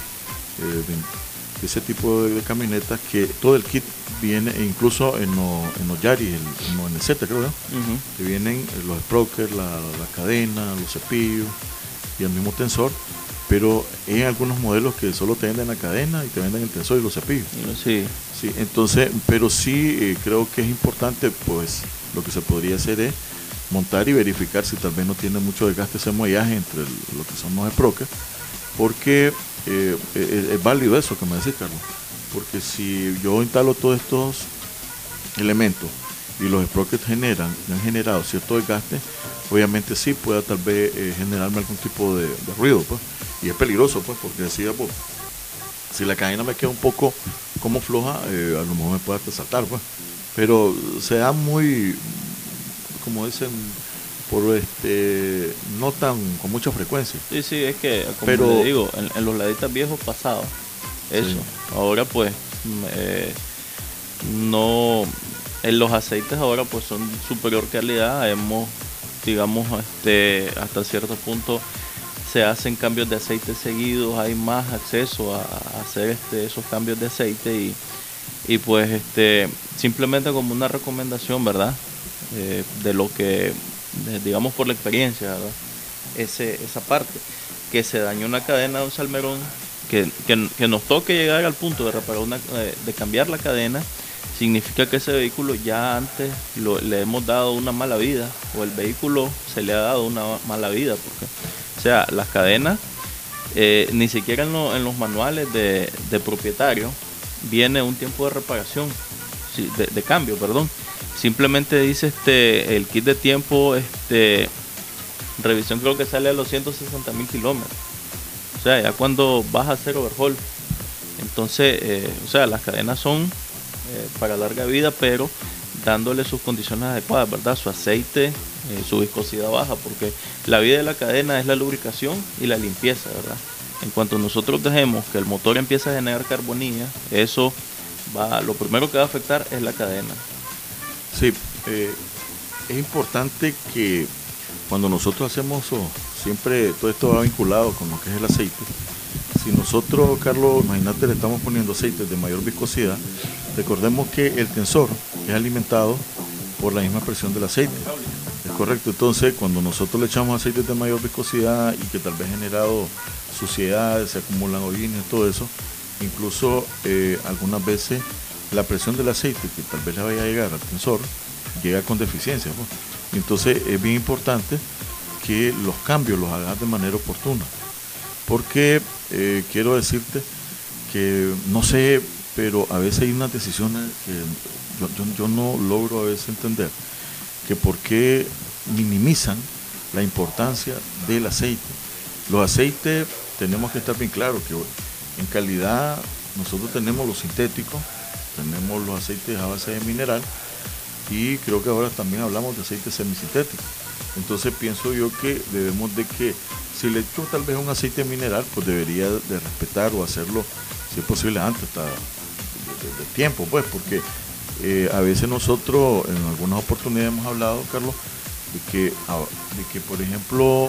ese tipo de, de camionetas, que todo el kit viene, e incluso en, lo, en los Yaris, el, no, en el Z creo, ¿no? Uh-huh. Que vienen los sprockers, la, la cadena, los cepillos y el mismo tensor, pero hay algunos modelos que solo te venden la cadena y te venden el tensor y los cepillos. Sí. Sí, entonces, pero sí eh, creo que es importante, pues lo que se podría hacer es montar y verificar si tal vez no tiene mucho desgaste ese muellaje entre el, lo que son los sprockers, porque eh, es, es válido eso que me decís, Carlos, porque si yo instalo todos estos elementos y los sprockets generan, han generado cierto desgaste, obviamente sí pueda tal vez eh, generarme algún tipo de, de ruido, pues, y es peligroso, pues, porque decía, pues, si la cadena me queda un poco como floja, eh, a lo mejor me puede hasta saltar, pues, pero se da muy, como dicen, por este, no tan con mucha frecuencia. Sí, sí, es que, como pero, le digo, en, en los laditas viejos pasados, eso, sí. Ahora pues, eh, no, en los aceites ahora pues son superior calidad, hemos, digamos, este, hasta cierto punto se hacen cambios de aceite seguidos, hay más acceso a, a hacer este, esos cambios de aceite y, y pues este simplemente como una recomendación, ¿verdad? Eh, de lo que, de, digamos por la experiencia, ¿verdad? Ese, esa parte, que se dañó una cadena de un salmerón, que, que, que nos toque llegar al punto de reparar una, de, de cambiar la cadena, significa que ese vehículo ya antes lo, le hemos dado una mala vida, o el vehículo se le ha dado una mala vida, porque, o sea, las cadenas, eh, ni siquiera en, lo, en los manuales de, de propietario viene un tiempo de reparación, de, de cambio, perdón. Simplemente dice este el kit de tiempo, este revisión creo que sale a los ciento sesenta mil kilómetros. O sea, ya cuando vas a hacer overhaul. Entonces, eh, o sea, las cadenas son eh, para larga vida, pero dándole sus condiciones adecuadas, ¿verdad? Su aceite, eh, su viscosidad baja, porque la vida de la cadena es la lubricación y la limpieza, ¿verdad? En cuanto nosotros dejemos que el motor empiece a generar carbonilla, eso va, lo primero que va a afectar es la cadena. Sí, eh, es importante que cuando nosotros hacemos, oh, siempre todo esto va vinculado con lo que es el aceite. Si nosotros, Carlos, imagínate, le estamos poniendo aceites de mayor viscosidad, recordemos que el tensor es alimentado por la misma presión del aceite. Es correcto, entonces cuando nosotros le echamos aceites de mayor viscosidad y que tal vez ha generado suciedades, se acumulan hollines, todo eso, incluso eh, algunas veces la presión del aceite que tal vez le vaya a llegar al tensor llega con deficiencia, ¿no? Entonces es bien importante que los cambios los hagas de manera oportuna, porque eh, quiero decirte que no sé, pero a veces hay unas decisiones que yo, yo, yo no logro a veces entender, que por qué minimizan la importancia del aceite. Los aceites tenemos que estar bien claros que en calidad nosotros tenemos los sintéticos, tenemos los aceites a base de mineral y creo que ahora también hablamos de aceites semisintéticos. Entonces pienso yo que debemos de que si le echo tal vez un aceite mineral, pues debería de respetar o hacerlo si es posible antes hasta de, de, de tiempo, pues, porque eh, a veces nosotros en algunas oportunidades hemos hablado, Carlos, de que, de que por ejemplo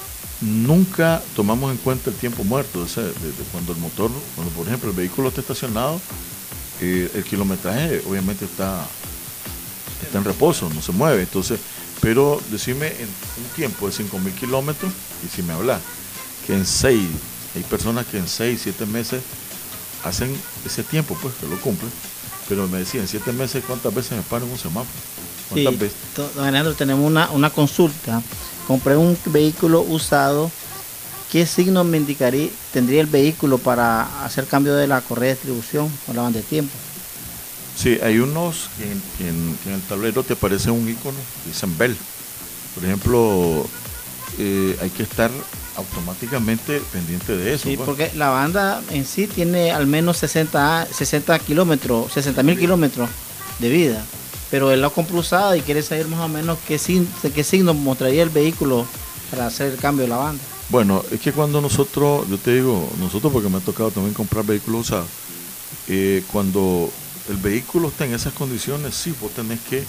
nunca tomamos en cuenta el tiempo muerto, o sea, de, de cuando el motor, cuando por ejemplo el vehículo está estacionado, eh, el kilometraje obviamente está, está en reposo, no se mueve, entonces, pero decime en un tiempo de cinco mil kilómetros, y si me hablas que en seis, hay personas que en seis, siete meses hacen ese tiempo, pues que lo cumplen, pero me decían, siete meses, ¿cuántas veces me paro en un semáforo? ¿Cuántas Sí, veces? don Alejandro, tenemos una, una consulta. Compré un vehículo usado. ¿Qué signo me indicaría, tendría el vehículo para hacer cambio de la correa de distribución o la banda de tiempo? Sí, hay unos que en, que en, que en el tablero te aparece un icono, dicen Bell. Por ejemplo, eh, hay que estar automáticamente pendiente de eso. Sí, pues. porque la banda en sí tiene al menos sesenta, sesenta kilómetros, sesenta mil kilómetros de vida. Pero él la compró usada y quiere saber más o menos qué, signo, qué signo mostraría el vehículo para hacer el cambio de la banda. Bueno, es que cuando nosotros, yo te digo, nosotros porque me ha tocado también comprar vehículos usados, eh, cuando el vehículo está en esas condiciones, sí, vos tenés que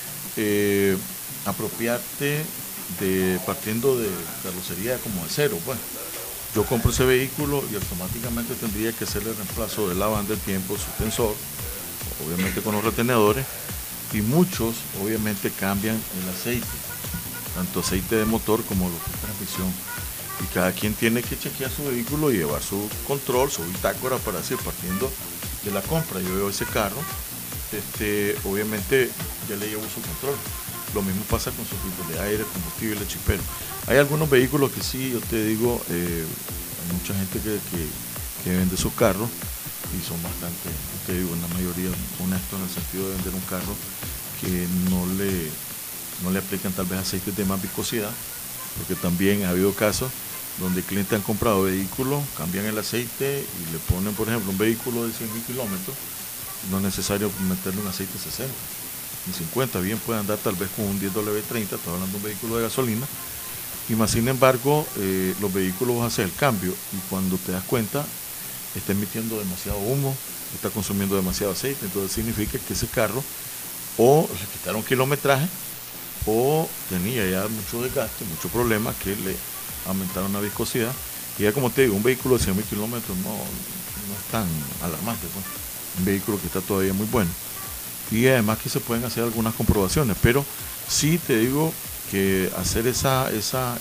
eh, apropiarte de partiendo de carrocería como de cero, pues. Yo compro ese vehículo y automáticamente tendría que hacerle el reemplazo de la banda de tiempo, su tensor, obviamente con los retenedores, y muchos obviamente cambian el aceite, tanto aceite de motor como lo que es transmisión. Y cada quien tiene que chequear su vehículo y llevar su control, su bitácora para decir, partiendo de la compra, yo veo ese carro, este, obviamente ya le llevo su control. Lo mismo pasa con sus filtros de aire, combustible, chipero. Hay algunos vehículos que sí, yo te digo, eh, hay mucha gente que, que, que vende sus carros y son bastante, yo te digo, en la mayoría honestos en el sentido de vender un carro que no le, no le aplican tal vez aceites de más viscosidad, porque también ha habido casos donde clientes han comprado vehículos, cambian el aceite y le ponen, por ejemplo, un vehículo de cien mil kilómetros, no es necesario meterle un aceite sesenta ni cincuenta, bien puede andar tal vez con un diez W treinta, estoy hablando de un vehículo de gasolina, y más sin embargo, eh, los vehículos van a hacer el cambio y cuando te das cuenta, está emitiendo demasiado humo, está consumiendo demasiado aceite, entonces significa que ese carro o le quitaron kilometraje o tenía ya mucho desgaste, mucho problema que le aumentaron la viscosidad. Y ya como te digo, un vehículo de cien mil kilómetros no, no es tan alarmante, pues. Un vehículo que está todavía muy bueno. Y además que se pueden hacer algunas comprobaciones, pero sí te digo que hacer esa, esa,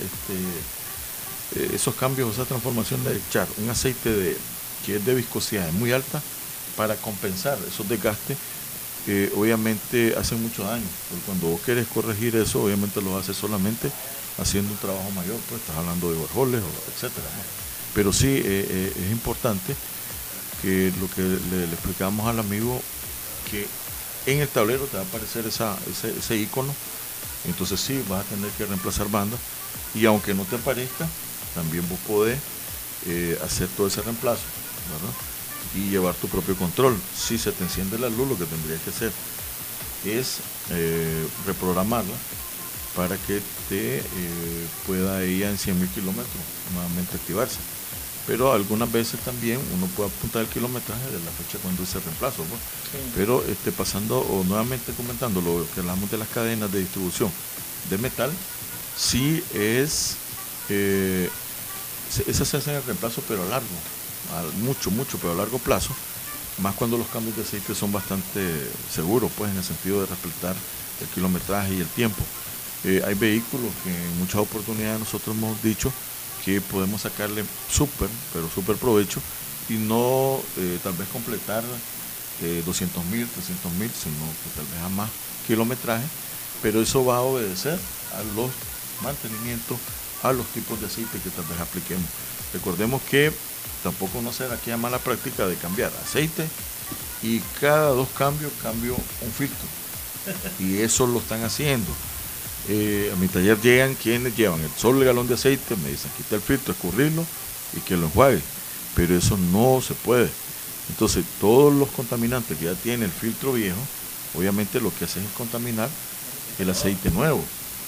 este, eh, esos cambios, esa transformación de echar un aceite de, que es de viscosidad muy alta para compensar esos desgastes, eh, obviamente hace mucho daño, porque cuando vos querés corregir eso, obviamente lo haces solamente haciendo un trabajo mayor, pues estás hablando de overhauls, etcétera, ¿no? Pero sí eh, eh, es importante que lo que le, le explicamos al amigo, que en el tablero te va a aparecer esa, ese, ese icono, entonces sí vas a tener que reemplazar bandas, y aunque no te aparezca, también vos podés eh, hacer todo ese reemplazo, ¿verdad? Y llevar tu propio control. Si se te enciende la luz, lo que tendrías que hacer es eh, reprogramarla para que te eh, pueda ella en cien mil kilómetros nuevamente activarse. Pero algunas veces también uno puede apuntar el kilometraje de la fecha cuando hice el reemplazo, ¿no? Sí. Pero este, pasando o nuevamente comentando lo que hablamos de las cadenas de distribución de metal, sí es eh, esas se hacen el reemplazo, pero a largo, a mucho, mucho, pero a largo plazo, más cuando los cambios de aceite son bastante seguros, pues en el sentido de respetar el kilometraje y el tiempo. Eh, hay vehículos que en muchas oportunidades nosotros hemos dicho que podemos sacarle súper, pero súper provecho y no eh, tal vez completar eh, doscientos mil, trescientos mil, sino que tal vez a más kilometraje, pero eso va a obedecer a los mantenimientos, a los tipos de aceite que tal vez apliquemos. Recordemos que tampoco no será aquella mala práctica de cambiar aceite y cada dos cambios cambio un filtro, y eso lo están haciendo. Eh, a mi taller llegan quienes llevan el solo galón de aceite, me dicen quita el filtro, escurrirlo y que lo enjuague, pero eso no se puede. Entonces todos los contaminantes que ya tiene el filtro viejo, obviamente lo que hacen es contaminar el aceite nuevo.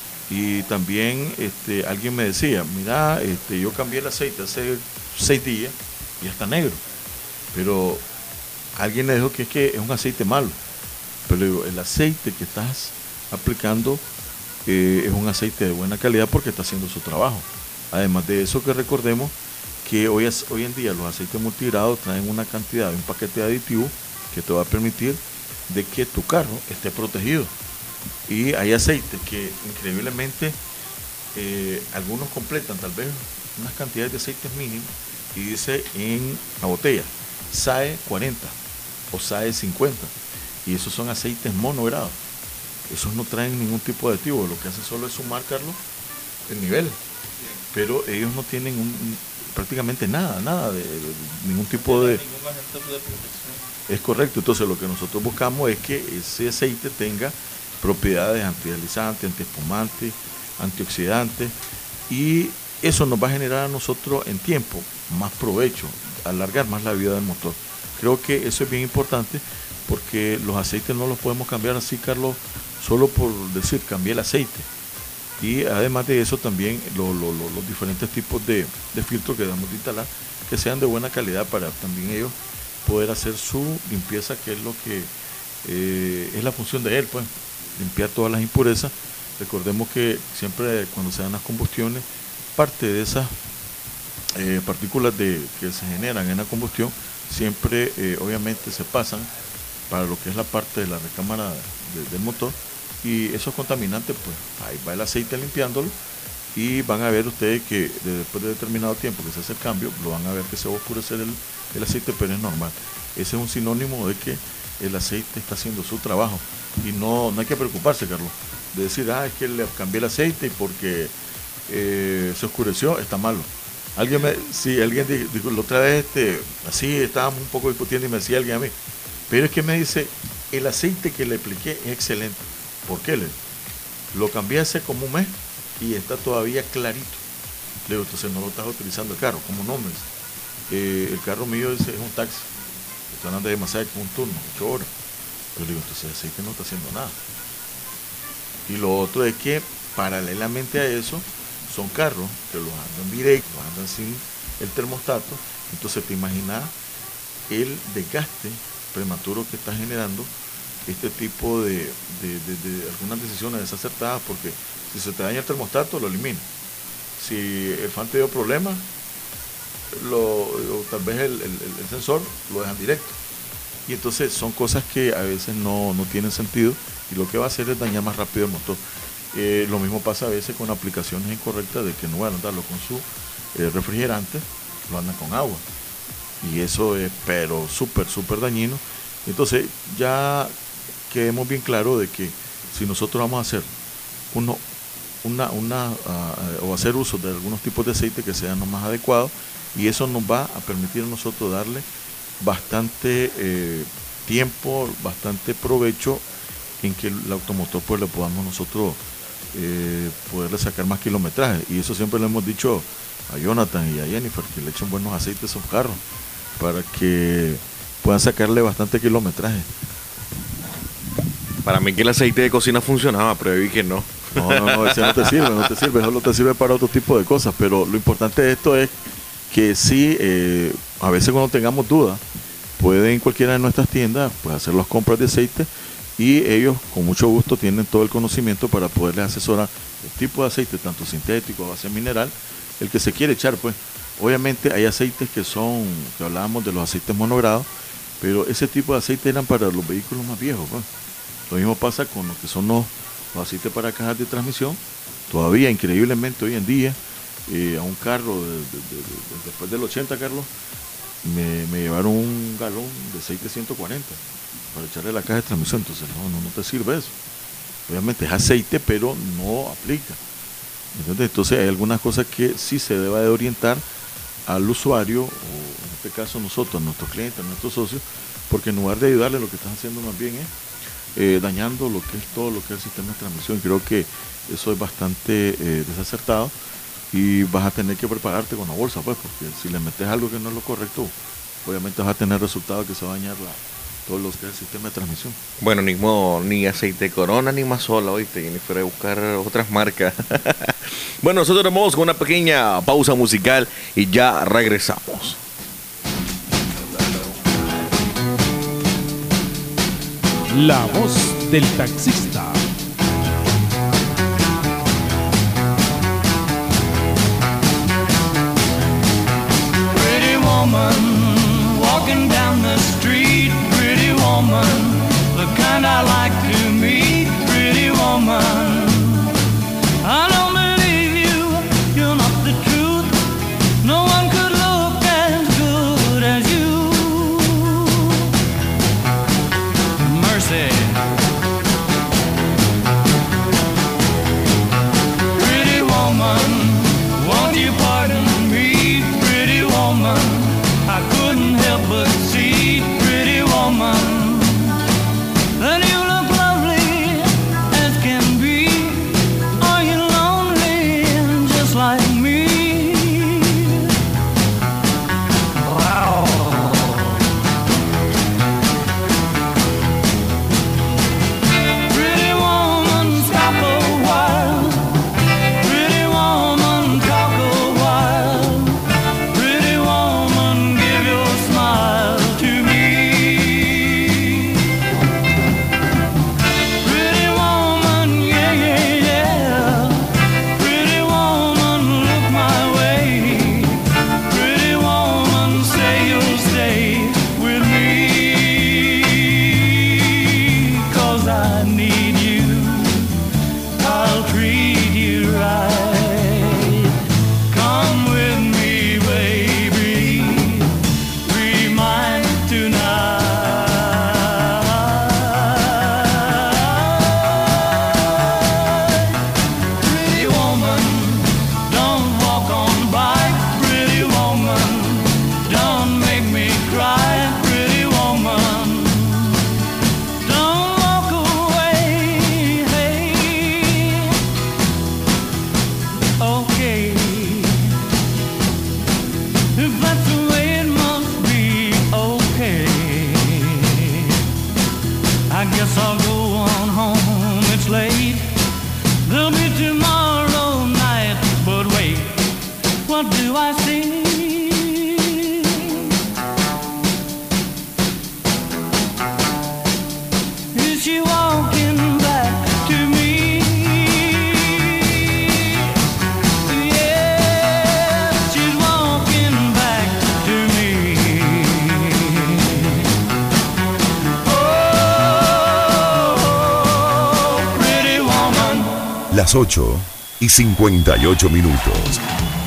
Y también este, alguien me decía, mira, este, yo cambié el aceite hace seis días y ya está negro, pero alguien me dijo que es que es un aceite malo, pero digo, el aceite que estás aplicando Eh, es un aceite de buena calidad porque está haciendo su trabajo. Además de eso, que recordemos que hoy, es, hoy en día los aceites multigrados traen una cantidad, un paquete de aditivos que te va a permitir de que tu carro esté protegido. Y hay aceites que increíblemente eh, algunos completan tal vez unas cantidades de aceites mínimos y dice en la botella S A E cuarenta o S A E cincuenta, y esos son aceites monogrado. Esos no traen ningún tipo de aditivo, lo que hacen solo es sumar, Carlos, el nivel, pero ellos no tienen un, prácticamente nada, nada de, de ningún tipo de... Es correcto. Entonces lo que nosotros buscamos es que ese aceite tenga propiedades antideslizantes, antiespumantes, antioxidantes, y eso nos va a generar a nosotros en tiempo más provecho, alargar más la vida del motor. Creo que eso es bien importante, porque los aceites no los podemos cambiar así, Carlos, solo por decir cambié el aceite. Y además de eso también lo, lo, lo, los diferentes tipos de, de filtros que debemos de instalar, que sean de buena calidad para también ellos poder hacer su limpieza, que es lo que eh, es la función de él, pues limpiar todas las impurezas. Recordemos que siempre cuando se dan las combustiones, parte de esas eh, partículas de, que se generan en la combustión siempre eh, obviamente se pasan para lo que es la parte de la recámara de, del motor, y esos contaminantes, pues ahí va el aceite limpiándolo, y van a ver ustedes que de, después de determinado tiempo que se hace el cambio, lo van a ver que se va a oscurecer el, el aceite, pero es normal. Ese es un sinónimo de que el aceite está haciendo su trabajo, y no, no hay que preocuparse, Carlos, de decir, ah, es que le cambié el aceite y porque eh, se oscureció, está malo. Alguien me, si alguien dijo, la otra vez este, así estábamos un poco discutiendo y me decía alguien a mí, pero es que me dice, el aceite que le apliqué es excelente. ¿Por qué? Le lo cambié hace como un mes y está todavía clarito. Le digo, entonces no lo estás utilizando el carro. ¿Cómo no? Me dice, eh, el carro mío dice, es un taxi. Estoy hablando de demasiado, un turno, ocho horas. Yo le digo, entonces el aceite no está haciendo nada. Y lo otro es que, paralelamente a eso, son carros que los andan directos, andan sin el termostato. Entonces te imaginas el desgaste prematuro que está generando este tipo de, de, de, de algunas decisiones desacertadas, porque si se te daña el termostato lo elimina, Si el fan te dio problemas, lo, o tal vez el, el, el sensor lo dejan directo. Y entonces son cosas que a veces no, no tienen sentido y lo que va a hacer es dañar más rápido el motor. Eh, lo mismo pasa a veces con aplicaciones incorrectas de que no van a andarlo con su eh, refrigerante, lo andan con agua. Y eso es pero súper, súper dañino. Entonces ya quedemos bien claro de que si nosotros vamos a hacer uno, una, una uh, o hacer uso de algunos tipos de aceite que sean los más adecuados, y eso nos va a permitir a nosotros darle bastante eh, tiempo, bastante provecho en que el automotor pues le podamos nosotros eh, poderle sacar más kilometraje. Y eso siempre le hemos dicho a Jonathan y a Jennifer, que le echen buenos aceites a esos carros para que puedan sacarle bastante kilometraje. Para mí que el aceite de cocina funcionaba, pero vi que no. No, no, no, ese no te sirve, no te sirve, solo te sirve para otro tipo de cosas. Pero lo importante de esto es que sí, eh, a veces cuando tengamos dudas, pueden en cualquiera de nuestras tiendas pues hacer las compras de aceite y ellos con mucho gusto tienen todo el conocimiento para poderles asesorar el tipo de aceite, tanto sintético, a base mineral, el que se quiere echar. Pues obviamente hay aceites que son, que hablábamos de los aceites monogrados, pero ese tipo de aceite eran para los vehículos más viejos, pues. Lo mismo pasa con lo que son los, los aceites para cajas de transmisión. Todavía increíblemente hoy en día eh, a un carro de, de, de, de, después del ochenta, Carlos, me, me llevaron un galón de aceite ciento cuarenta para echarle la caja de transmisión. Entonces no, no, no te sirve eso. Obviamente es aceite, pero no aplica. ¿Entiendes? Entonces hay algunas cosas que sí se debe de orientar al usuario, o en este caso nosotros, a nuestros clientes, a nuestros socios, porque en lugar de ayudarle, lo que están haciendo más bien es eh, dañando lo que es todo lo que es el sistema de transmisión. Creo que eso es bastante eh, desacertado y vas a tener que prepararte con la bolsa, pues, porque si le metes algo que no es lo correcto, obviamente vas a tener resultados que se va a dañar la, todo lo que es el sistema de transmisión. Bueno, ni, modo, ni aceite Corona ni Mazola, oíste, Jennifer, a buscar otras marcas. Bueno, nosotros vamos con una pequeña pausa musical y ya regresamos. La voz del taxista. Pretty woman, walking down the street. Pretty woman, the kind I like to meet. Pretty woman, I don't believe you, you're not the truth. No one could look as good as you. Mercy. Pretty woman, won't you pardon me? Pretty woman, I couldn't help but see. Pretty woman, and you look lovely as can be. Are you lonely just like me? Wow. Pretty woman, stop a while. Pretty woman, talk a while. Pretty woman, give your smile to me. Pretty woman, yeah, yeah, yeah. Pretty woman, look my way. Pretty woman, say you'll stay with me. 'Cause I need you. I'll treat you right. Come with me, baby. Be mine tonight. Pretty woman, don't walk on by. Pretty woman, don't make me cry. Pretty woman, don't walk away. Hey, okay, if that's the way it must be, okay. I guess I'll go on home, it's late. There'll be tomorrow night, but wait, what do I see? Is she walking back to me? Yeah. Las ocho y cincuenta y ocho minutos.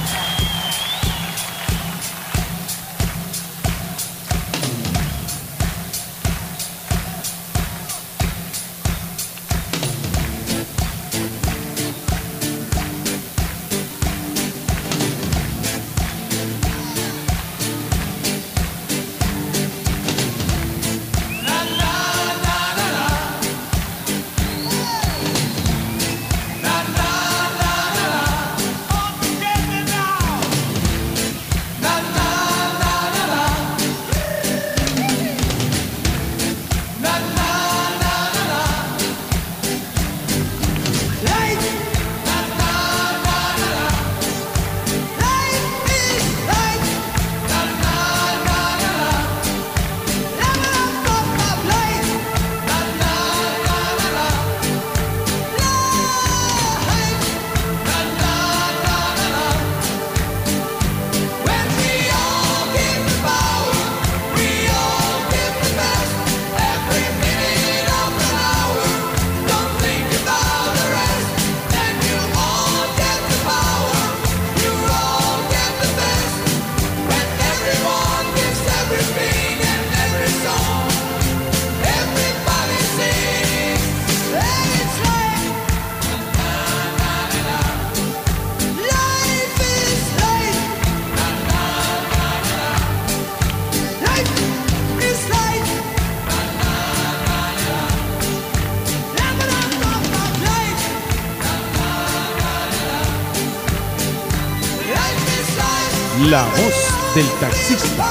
La voz del taxista.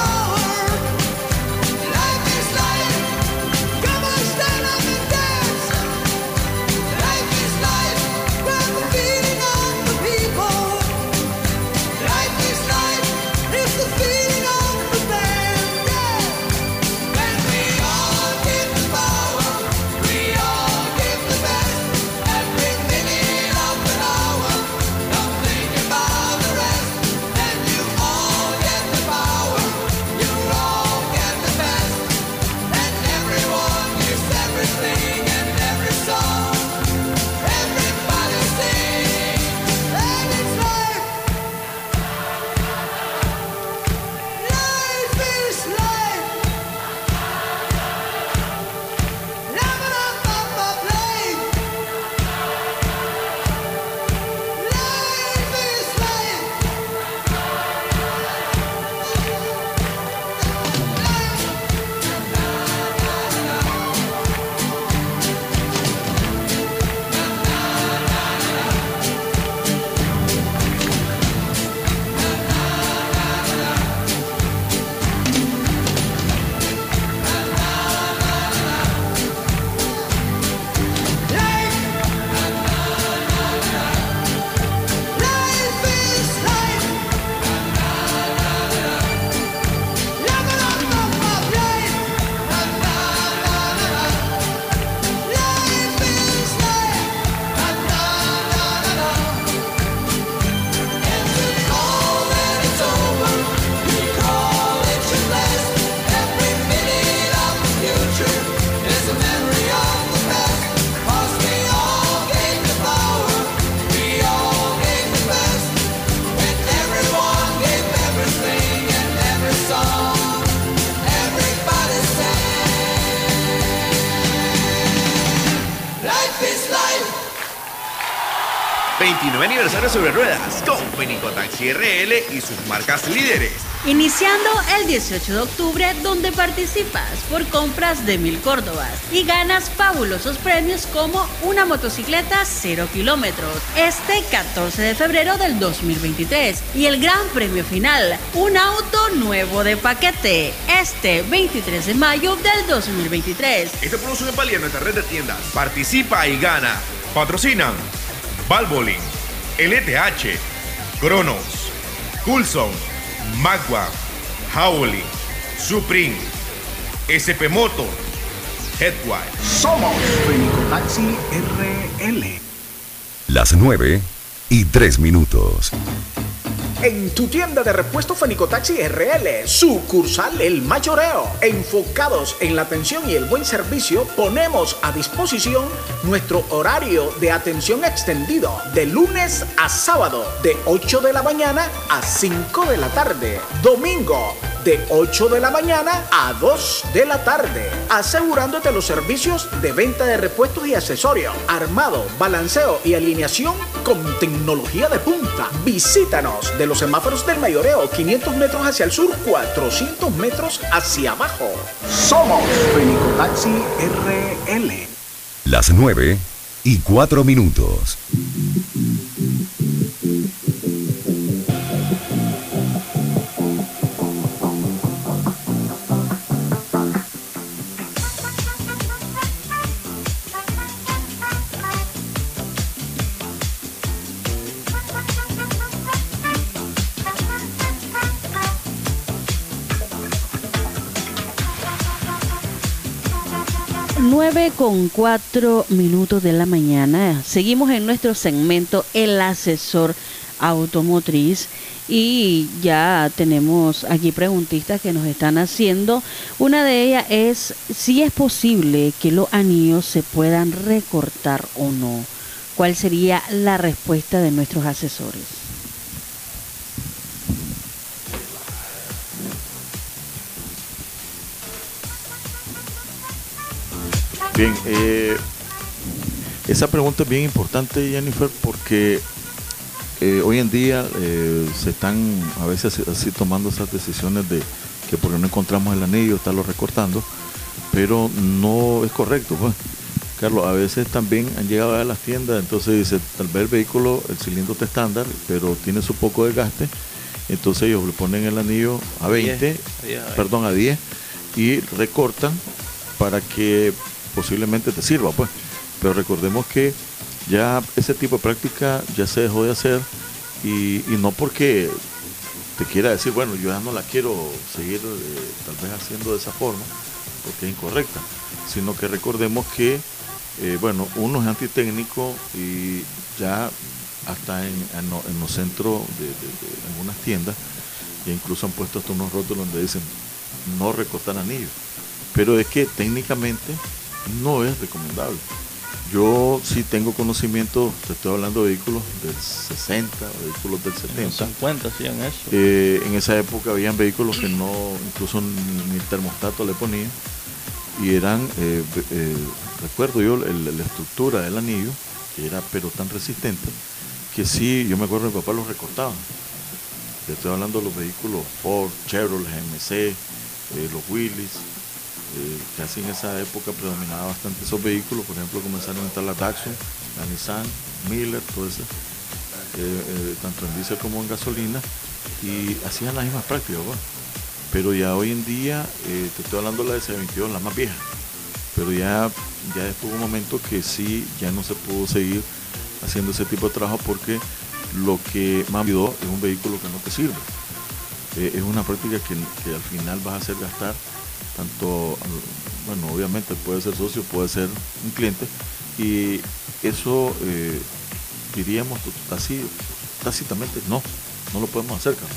veintinueve aniversario sobre ruedas con Fenicotaxi R L y sus marcas líderes. Iniciando el dieciocho de octubre, donde participas por compras de mil córdobas y ganas fabulosos premios como una motocicleta cero kilómetros este catorce de febrero del dos mil veintitrés y el gran premio final, un auto nuevo de paquete este veintitrés de mayo del dos mil veintitrés. Esta promoción es válida en nuestra red de tiendas. Participa y gana. Patrocinan Valvoline, L T H, Cronos, Coulson, Magua, Howley, Supreme, S P Moto, Headwire. Somos Fenicotaxi R L. Las nueve y tres minutos. En tu tienda de repuestos Fenicotaxi R L, sucursal El Mayoreo. Enfocados en la atención y el buen servicio, ponemos a disposición nuestro horario de atención extendido de lunes a sábado de ocho de la mañana a cinco de la tarde. Domingo de ocho de la mañana a dos de la tarde, asegurándote los servicios de venta de repuestos y accesorios, armado, balanceo y alineación con tecnología de punta. Visítanos de los semáforos del Mayoreo, quinientos metros hacia el sur, cuatrocientos metros hacia abajo. Somos Fenicotaxi R L. Las nueve y cuatro minutos. nueve con cuatro minutos de la mañana. Seguimos en nuestro segmento El Asesor Automotriz y ya tenemos aquí preguntitas que nos están haciendo. Una de ellas es si es posible que los anillos se puedan recortar o no. ¿Cuál sería la respuesta de nuestros asesores? Bien, eh, esa pregunta es bien importante, Jennifer, porque eh, hoy en día eh, se están a veces así tomando esas decisiones de que porque no encontramos el anillo, estarlo recortando, pero no es correcto, pues. Carlos, a veces también han llegado a las tiendas, entonces dice, tal vez el vehículo, el cilindro está estándar, pero tiene su poco desgaste, entonces ellos le ponen el anillo a veinte, a diez, perdón, a diez, y recortan para que posiblemente te sirva, pues. Pero recordemos que ya ese tipo de práctica ya se dejó de hacer y, y no porque te quiera decir, bueno, yo ya no la quiero seguir eh, tal vez haciendo de esa forma, porque es incorrecta, sino que recordemos que, eh, bueno, uno es antitécnico y ya hasta en, en, lo- en los centros de, de- de algunas tiendas, ya incluso han puesto hasta unos rótulos donde dicen no recortar anillos, pero es que técnicamente no es recomendable. Yo sí tengo conocimiento, te estoy hablando de vehículos del sesenta, vehículos del En los setenta. cincuenta hacían eso. Eh, en esa época habían vehículos que no, incluso ni, ni termostato le ponían, y eran, eh, ve- eh, recuerdo yo, el- la estructura del anillo, que era pero tan resistente, que sí, yo me acuerdo mi papá los recortaba. Te estoy hablando de los vehículos Ford, Chevrolet, G M C, eh, los Willys, eh, casi en esa época predominaba bastante esos vehículos. Por ejemplo, comenzaron a estar la Datsun, la Nissan, Miller, todo eso, eh, eh, tanto en diésel como en gasolina, y hacían las mismas prácticas, pues. Pero ya hoy en día, eh, te estoy hablando de la S veintidós, la más vieja, pero ya, ya estuvo un momento que sí, ya no se pudo seguir haciendo ese tipo de trabajo porque lo que más ayudó es un vehículo que no te sirve. Eh, es una práctica que, que al final vas a hacer gastar tanto, al- bueno, obviamente puede ser socio, puede ser un cliente, y eso eh, diríamos así, tácitamente, no, no lo podemos hacer, Carlos.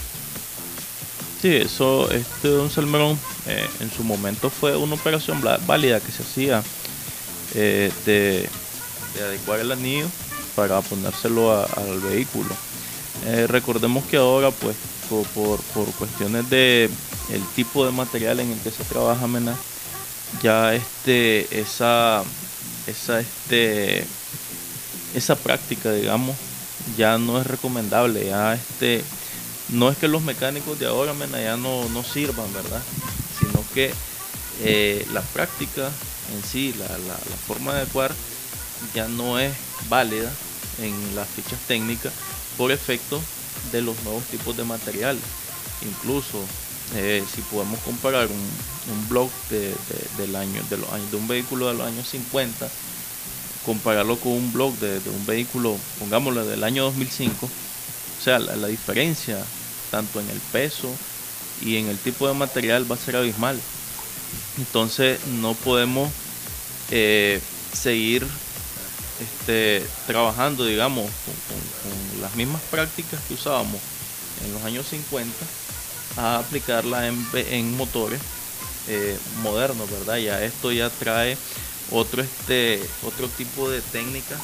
Sí, eso, este Don Salmerón, eh, en su momento fue una operación bla- válida que se hacía eh, de, de adecuar el anillo para ponérselo a- al vehículo. Eh, recordemos que ahora, pues, por, por, por cuestiones de el tipo de material en el que se trabaja, mena, ya este, esa, esa, este, esa práctica, digamos, ya no es recomendable. Ya este, no es que los mecánicos de ahora, mena, ya no, no sirvan, ¿verdad? Sino que eh, la práctica en sí, la, la, la forma de adecuar ya no es válida en las fichas técnicas por efecto de los nuevos tipos de material. Incluso eh, si podemos comparar un, un block de, de- del año, de los años de un vehículo de los años cincuenta, compararlo con un block de, de un vehículo, pongámoslo, del año dos mil cinco, o sea, la, la diferencia tanto en el peso y en el tipo de material va a ser abismal. Entonces no podemos eh, seguir este, trabajando, digamos, con, con- con las mismas prácticas que usábamos en los años cincuenta a aplicarla en, ve- en motores eh, modernos, ¿verdad? Ya esto ya trae otro, este, otro tipo de técnicas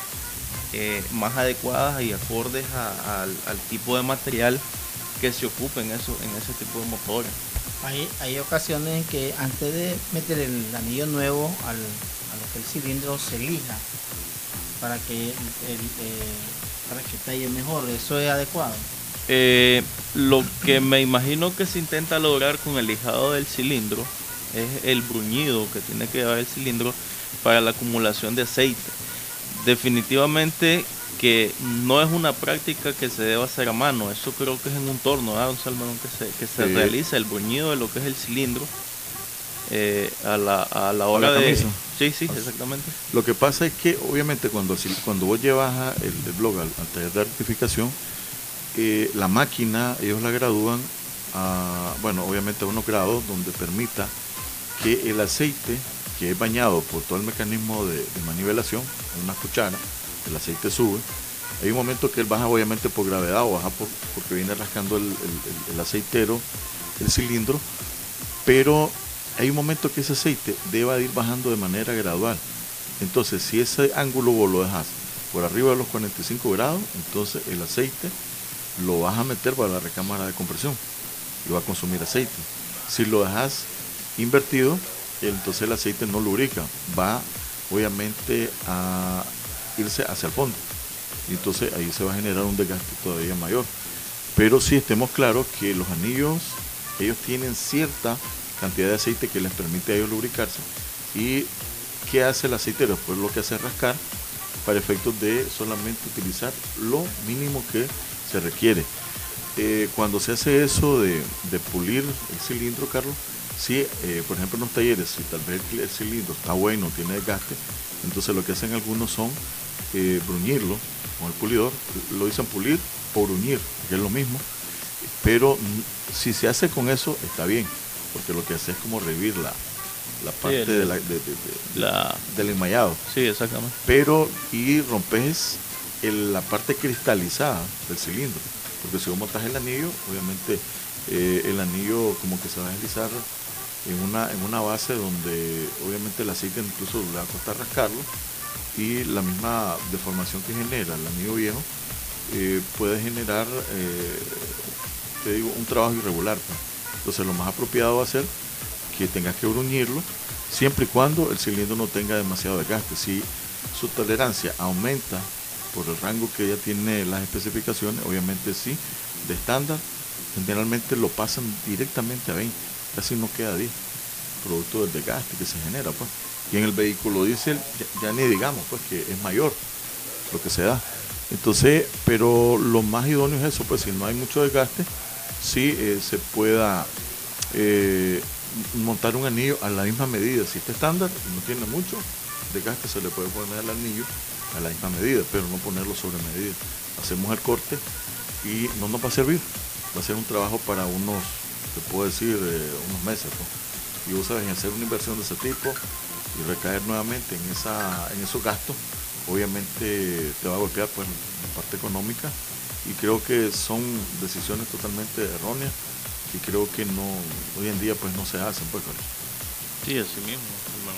eh, más adecuadas y acordes a- al, al tipo de material que se ocupa en, eso, en ese tipo de motores. Hay, hay ocasiones en que antes de meter el anillo nuevo al, a lo que el cilindro se lija para que, el, el, eh, para que talle mejor. ¿Eso es adecuado? Eh, lo que me imagino que se intenta lograr con el lijado del cilindro es el bruñido que tiene que llevar el cilindro para la acumulación de aceite. Definitivamente que no es una práctica que se deba hacer a mano, eso creo que es en un torno, ¿verdad, don Salmerón? Que se, que se Sí. realiza el bruñido de lo que es el cilindro eh, a, la, a la hora la de... camisa. Sí, sí, exactamente. Lo que pasa es que obviamente cuando, si- cuando vos llevas a el, el blog al, al taller de rectificación, eh, la máquina ellos la gradúan a, bueno, obviamente a unos grados donde permita que el aceite que es bañado por todo el mecanismo de, de manivelación, en una cuchara, el aceite sube. Hay un momento que él baja obviamente por gravedad o baja por, porque viene rascando el, el- el- el aceitero, el cilindro, pero hay un momento que ese aceite debe ir bajando de manera gradual. Entonces, si ese ángulo vos lo dejas por arriba de los cuarenta y cinco grados, entonces el aceite lo vas a meter para la recámara de compresión y va a consumir aceite. Si lo dejas invertido, entonces el aceite no lubrica, va obviamente a irse hacia el fondo. Y entonces ahí se va a generar un desgaste todavía mayor. Pero sí estemos claros que los anillos, ellos tienen cierta cantidad de aceite que les permite a ellos lubricarse. ¿Y qué hace el aceitero? Pues lo que hace es rascar para efectos de solamente utilizar lo mínimo que se requiere. Eh, cuando se hace eso de, de pulir el cilindro, Carlos, sí, eh, por ejemplo en los talleres, si tal vez el, el cilindro está bueno, tiene desgaste, entonces lo que hacen algunos son eh, bruñirlo con el pulidor, lo dicen pulir o bruñir, que es lo mismo, pero mm, si se hace con eso está bien, porque lo que hace es como revivir la, la parte el- de la, de- de- de- la- del enmayado. Sí, exactamente. Pero, y rompes el- la parte cristalizada del cilindro, porque si vos montas el anillo, obviamente eh, el anillo como que se va a deslizar en una, en una base donde obviamente el aceite incluso le va a costar rascarlo, y la misma deformación que genera el anillo viejo eh, puede generar, eh, te digo, un trabajo irregular, pues. Entonces lo más apropiado va a ser que tengas que bruñirlo, siempre y cuando el cilindro no tenga demasiado desgaste. Si su tolerancia aumenta por el rango que ya tiene las especificaciones, obviamente sí, de estándar, generalmente lo pasan directamente a veinte, casi no queda diez, producto del desgaste que se genera, pues. Y en el vehículo diésel ya, ya ni digamos, pues, que es mayor lo que se da. Entonces, pero lo más idóneo es eso, pues, si no hay mucho desgaste, sí eh, se pueda eh, montar un anillo a la misma medida. Si está estándar y no tiene mucho desgaste, se le puede poner el anillo a la misma medida, pero no ponerlo sobre medida. Hacemos el corte y no nos va a servir, va a ser un trabajo para unos, te puedo decir, eh, unos meses, pues. Y vos sabes, en hacer una inversión de ese tipo y recaer nuevamente en esa en esos gastos, obviamente te va a golpear, pues, la parte económica, y creo que son decisiones totalmente erróneas y creo que no, hoy en día pues no se hacen, pues, Carlos. Sí, así mismo, hermano.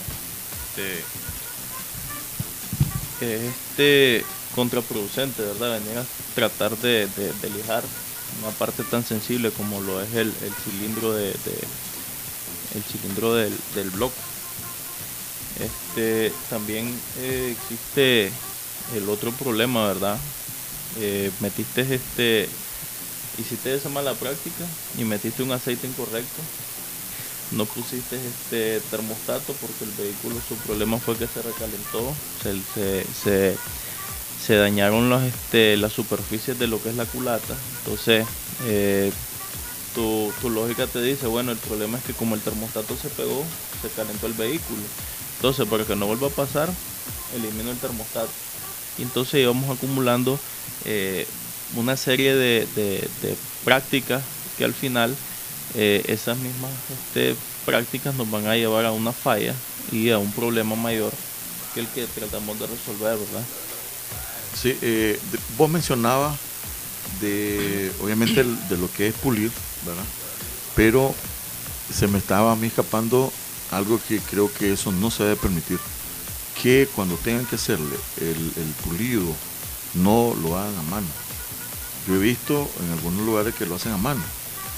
Este, este contraproducente, ¿verdad? Venir a tratar de, de, de lijar una parte tan sensible como lo es el, el cilindro de, de el cilindro del, del bloque. Este, también eh, existe el otro problema, ¿verdad? Eh, metiste este, hiciste esa mala práctica y metiste un aceite incorrecto. No pusiste este termostato porque el vehículo, su problema fue que se recalentó, se, se, se, se dañaron los, este, las superficies de lo que es la culata. Entonces, eh, tu, tu lógica te dice, bueno, el problema es que como el termostato se pegó, se calentó el vehículo. Entonces, para que no vuelva a pasar, elimino el termostato. Y entonces íbamos acumulando eh, una serie de, de, de prácticas que al final eh, esas mismas este, prácticas nos van a llevar a una falla y a un problema mayor que el que tratamos de resolver, ¿verdad? Sí, eh, de- vos mencionabas de, obviamente, de lo que es pulir, ¿verdad? Pero se me estaba a mí escapando algo que creo que eso no se debe permitir. Que cuando tengan que hacerle el, el pulido, no lo hagan a mano. Yo he visto en algunos lugares que lo hacen a mano.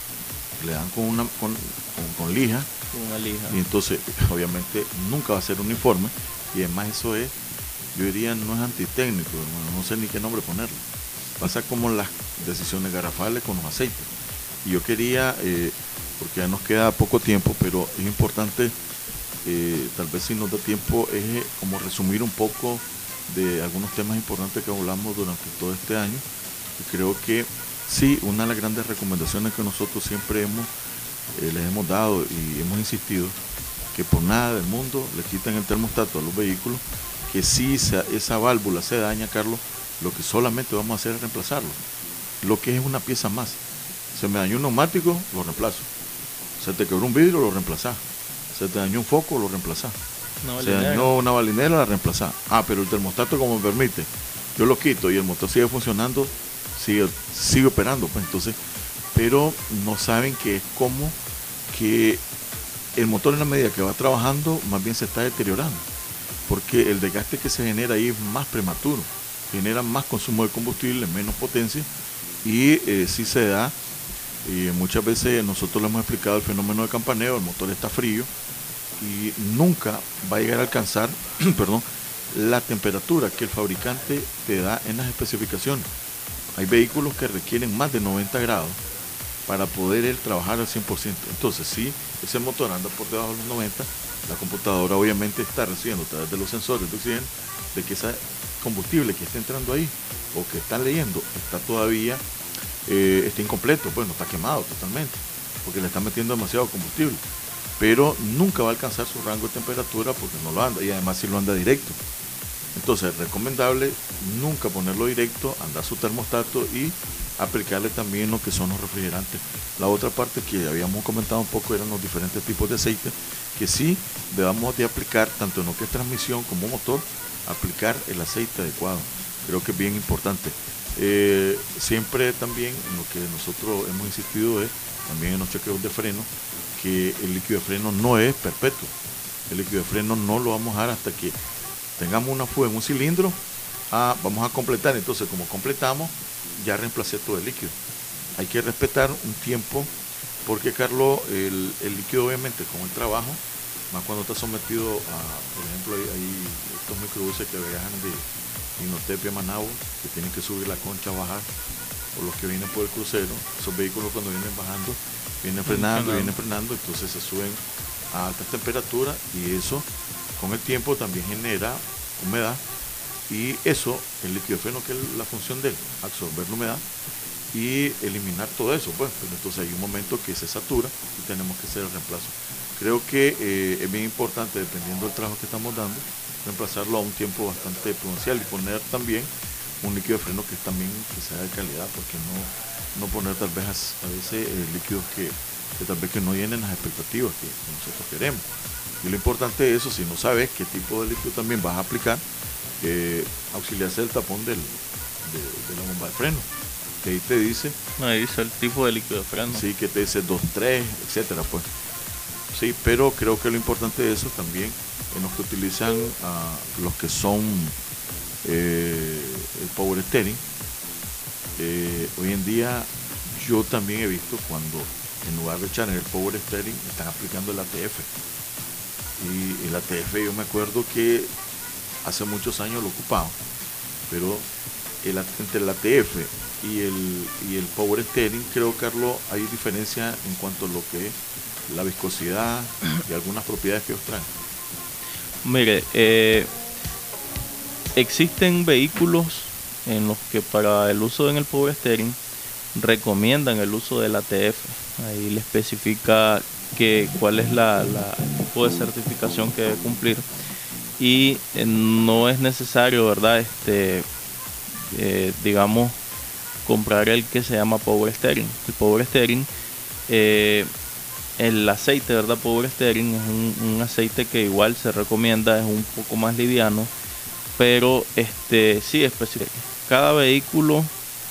Le dan con una con, con, con lija. Con una lija. Y entonces, obviamente, nunca va a ser uniforme. Y además eso es, yo diría, no es antitécnico, hermano, no sé ni qué nombre ponerle. Pasa como las decisiones garrafales con los aceites. Y yo quería, eh, porque ya nos queda poco tiempo, pero es importante, eh, tal vez si nos da tiempo, es eh, como resumir un poco de algunos temas importantes que hablamos durante todo este año. Y creo que sí, una de las grandes recomendaciones que nosotros siempre hemos, eh, les hemos dado y hemos insistido, que por nada del mundo le quiten el termostato a los vehículos, que si se, esa válvula se daña, Carlos, lo que solamente vamos a hacer es reemplazarlo. Lo que es una pieza más. Se me dañó un neumático, lo reemplazo. Se te quebró un vidrio, lo reemplazás. Se te dañó un foco, lo reemplazás. Una Se balinera. dañó una balinera, la reemplazás. Ah, pero el termostato, como me permite, yo lo quito y el motor sigue funcionando, sigue, sigue operando, pues entonces, pero no saben que es como que el motor, en la medida que va trabajando, más bien se está deteriorando, porque el desgaste que se genera ahí es más prematuro, genera más consumo de combustible, menos potencia, y eh, sí se da, y muchas veces nosotros le hemos explicado el fenómeno de campaneo, el motor está frío, y nunca va a llegar a alcanzar, perdón, la temperatura que el fabricante te da en las especificaciones. Hay vehículos que requieren más de noventa grados para poder él trabajar al cien por ciento. Entonces, si ese motor anda por debajo de los noventa, la computadora obviamente está recibiendo a través de los sensores de oxígeno de que ese combustible que está entrando ahí o que está leyendo está todavía eh, está incompleto, pues no está quemado totalmente, porque le está metiendo demasiado combustible, pero nunca va a alcanzar su rango de temperatura porque no lo anda, y además si lo anda directo. Entonces es recomendable nunca ponerlo directo, andar su termostato y aplicarle también lo que son los refrigerantes. La otra parte que habíamos comentado un poco eran los diferentes tipos de aceite, que sí debamos de aplicar, tanto en lo que es transmisión como motor, aplicar el aceite adecuado. Creo que es bien importante. Eh, siempre también en lo que nosotros hemos insistido es, también en los chequeos de freno, que el líquido de freno no es perpetuo. El líquido de freno no lo vamos a dar hasta que tengamos una fuga en un cilindro. Ah, vamos a completar, entonces como completamos, ya reemplacé todo el líquido. Hay que respetar un tiempo, porque Carlos, el, el líquido obviamente con el trabajo, más cuando está sometido a, por ejemplo, hay, hay estos microbuses que viajan de Inotepia a Managua, que tienen que subir la concha a bajar, o los que vienen por el crucero, esos vehículos cuando vienen bajando, vienen frenando, vienen frenando, entonces se suben a altas temperaturas y eso con el tiempo también genera humedad, y eso, el líquido de freno, que es la función de él, absorber la humedad y eliminar todo eso, pues, pero entonces hay un momento que se satura y tenemos que hacer el reemplazo. Creo que eh, es bien importante, dependiendo del trabajo que estamos dando, reemplazarlo a un tiempo bastante prudencial y poner también un líquido de freno que también que sea de calidad, porque no, no poner tal vez a, a veces eh, líquidos que, que tal vez que no llenen las expectativas que, que nosotros queremos. Y lo importante es eso, si no sabes qué tipo de líquido también vas a aplicar, eh, auxiliarse del tapón del, de, de la bomba de freno, que ahí te dice, ahí dice el tipo de líquido de freno, sí, que te dice dos, tres, etcétera, pues. Sí, pero creo que lo importante de eso también, en los que utilizan uh, los que son eh, el power steering, eh, hoy en día yo también he visto cuando en lugar de echar en el power steering están aplicando el A T F, y el A T F yo me acuerdo que hace muchos años lo ocupaba, pero el, entre el A T F y el, y el power steering, creo, Carlos, hay diferencia en cuanto a lo que es la viscosidad y algunas propiedades que ellos traen. Mire, eh, existen vehículos en los que para el uso en el power steering recomiendan el uso del A T F. Ahí le especifica que cuál es la, la tipo de certificación que debe cumplir, y eh, no es necesario, ¿verdad? Este, eh, digamos, comprar el que se llama power steering. El power steering, eh, el aceite, ¿verdad? Power steering es un, un aceite que igual se recomienda, es un poco más liviano, pero este sí especifica. Cada vehículo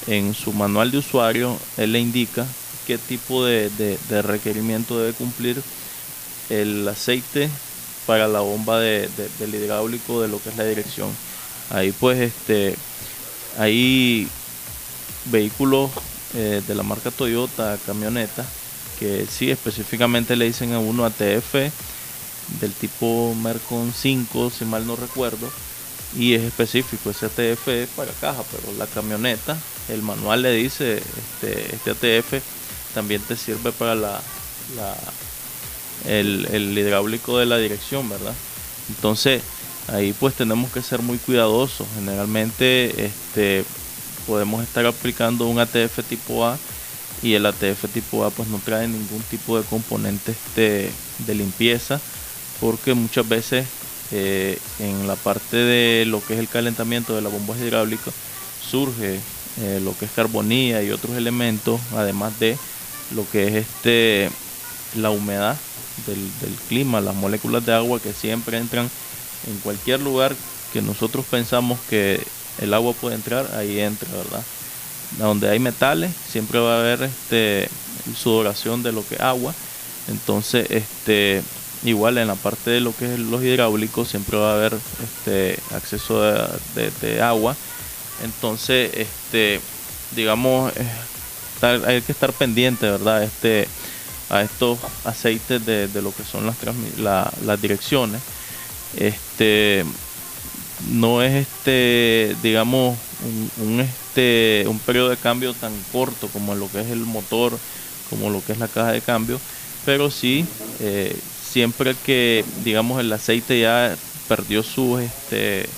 en su manual de usuario, él le indica qué tipo de, de, de requerimiento debe cumplir el aceite para la bomba de, de, del hidráulico de lo que es la dirección. Ahí pues este hay vehículos eh, de la marca Toyota, camionetas, que sí específicamente le dicen a uno A T F del tipo Mercon cinco, si mal no recuerdo, y es específico, ese A T F es para caja, pero la camioneta, el manual le dice, este, este A T F también te sirve para la, la el, el hidráulico de la dirección, ¿verdad? Entonces ahí pues tenemos que ser muy cuidadosos. Generalmente este, podemos estar aplicando un A T F tipo A, y el A T F tipo A pues no trae ningún tipo de componente este, de limpieza, porque muchas veces eh, en la parte de lo que es el calentamiento de la bomba hidráulica surge eh, lo que es carbonía y otros elementos, además de lo que es este la humedad del, del clima, las moléculas de agua que siempre entran en cualquier lugar que nosotros pensamos que el agua puede entrar, ahí entra, ¿verdad? Donde hay metales siempre va a haber este sudoración de lo que es agua. Entonces este igual en la parte de lo que es los hidráulicos siempre va a haber este acceso de, de, de agua. Entonces este digamos eh, estar, hay que estar pendiente, ¿verdad? Este a estos aceites de, de lo que son las la, las direcciones. Este no es este digamos un, un este un periodo de cambio tan corto como lo que es el motor, como lo que es la caja de cambio, pero sí eh, siempre que digamos el aceite ya perdió su este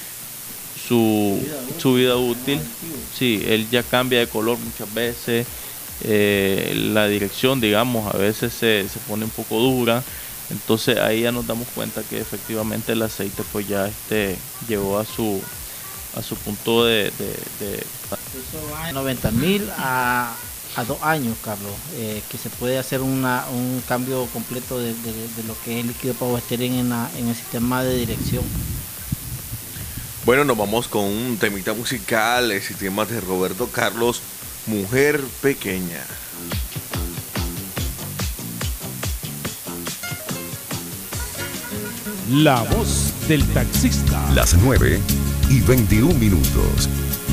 su, su vida útil, sí, él ya cambia de color muchas veces, eh, la dirección digamos a veces se, se pone un poco dura. Entonces ahí ya nos damos cuenta que efectivamente el aceite pues ya este llegó a su a su punto de, de, de... noventa mil a, a dos años, Carlos, eh, que se puede hacer una, un cambio completo de, de, de lo que es el líquido power steering en, la, en el sistema de dirección. Bueno, nos vamos con un temita musical, el sistema de Roberto Carlos, Mujer Pequeña. La voz del taxista. Las nueve y veintiún minutos.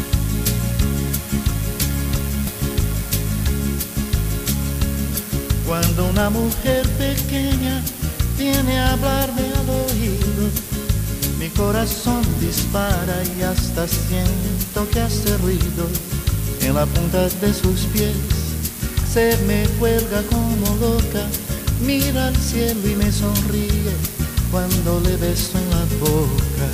Cuando una mujer pequeña viene a hablarme al oído, mi corazón dispara y hasta siento que hace ruido. En la punta de sus pies se me cuelga como loca, mira al cielo y me sonríe cuando le beso en la boca.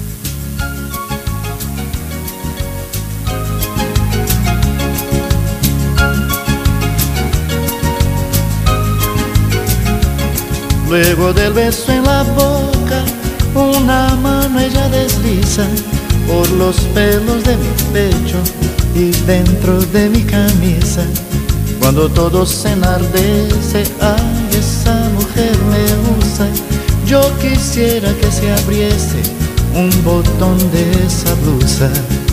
Luego del beso en la boca, una mano ella desliza por los pelos de mi pecho y dentro de mi camisa. Cuando todo se enardece, ay, esa mujer me usa. Yo quisiera que se abriese un botón de esa blusa.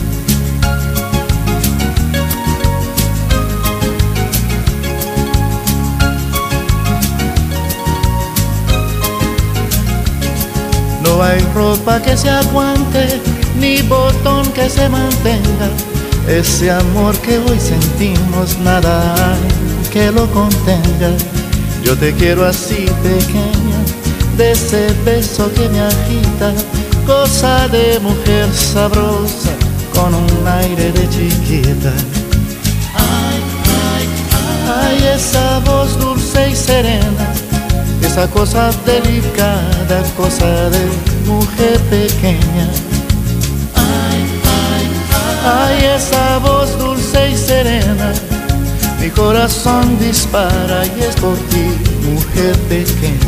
No hay ropa que se aguante, ni botón que se mantenga. Ese amor que hoy sentimos, nada hay que lo contenga. Yo te quiero así pequeña, de ese beso que me agita, cosa de mujer sabrosa, con un aire de chiquita. Ay, ay, ay, ay, esa voz dulce y serena, esa cosa delicada, cosa de mujer pequeña. Ay, ay, ay, ay, esa voz dulce y serena, mi corazón dispara y es por ti, mujer pequeña.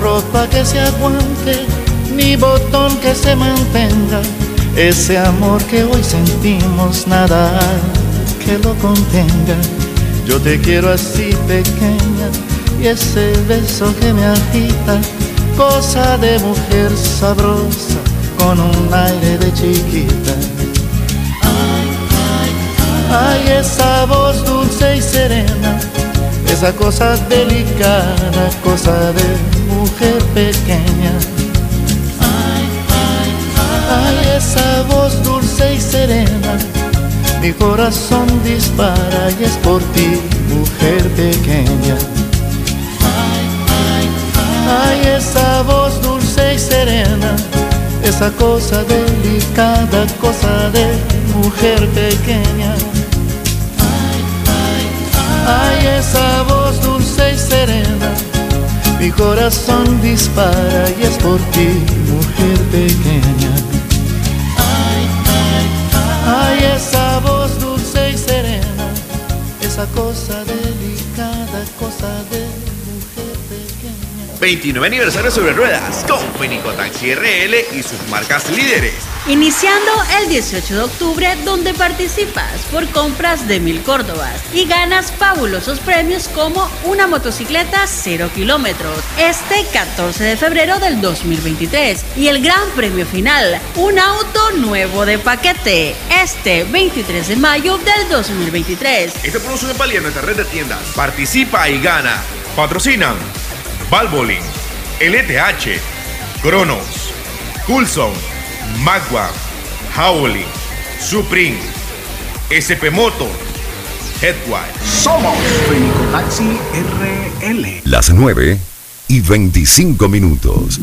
ropa que se aguante, ni botón que se mantenga. Ese amor que hoy sentimos, nada hay que lo contenga. Yo te quiero así pequeña, y ese beso que me agita, cosa de mujer sabrosa, con un aire de chiquita. Ay, ay, ay, esa voz dulce y serena, esa cosa delicada, cosa de mujer pequeña. Ay, ay, ay, esa voz dulce y serena, mi corazón dispara y es por ti, mujer pequeña. Ay, ay, ay, esa voz dulce y serena, esa cosa delicada, cosa de mujer pequeña. Ay, ay, ay, esa voz dulce y serena, mi corazón dispara y es por ti, mujer pequeña. Ay, ay, ay, esa voz dulce y serena, esa cosa delicada, cosa de mujer pequeña. veintinueve aniversario sobre ruedas con Fenicotaxi R L y sus marcas líderes. Iniciando el dieciocho de octubre, donde participas por compras de mil córdobas y ganas fabulosos premios como una motocicleta cero kilómetros este catorce de febrero del dos mil veintitrés y el gran premio final, un auto nuevo de paquete este veintitrés de mayo del dos mil veintitrés. Esta promoción es válida en nuestra red de tiendas. Participa y gana. Patrocinan Valvoline, L T H, Cronos, Coulson, Magua, Howley, Supreme, S P Motor, Headwire. Somos Fenicotaxi R L. Las nueve y veinticinco minutos.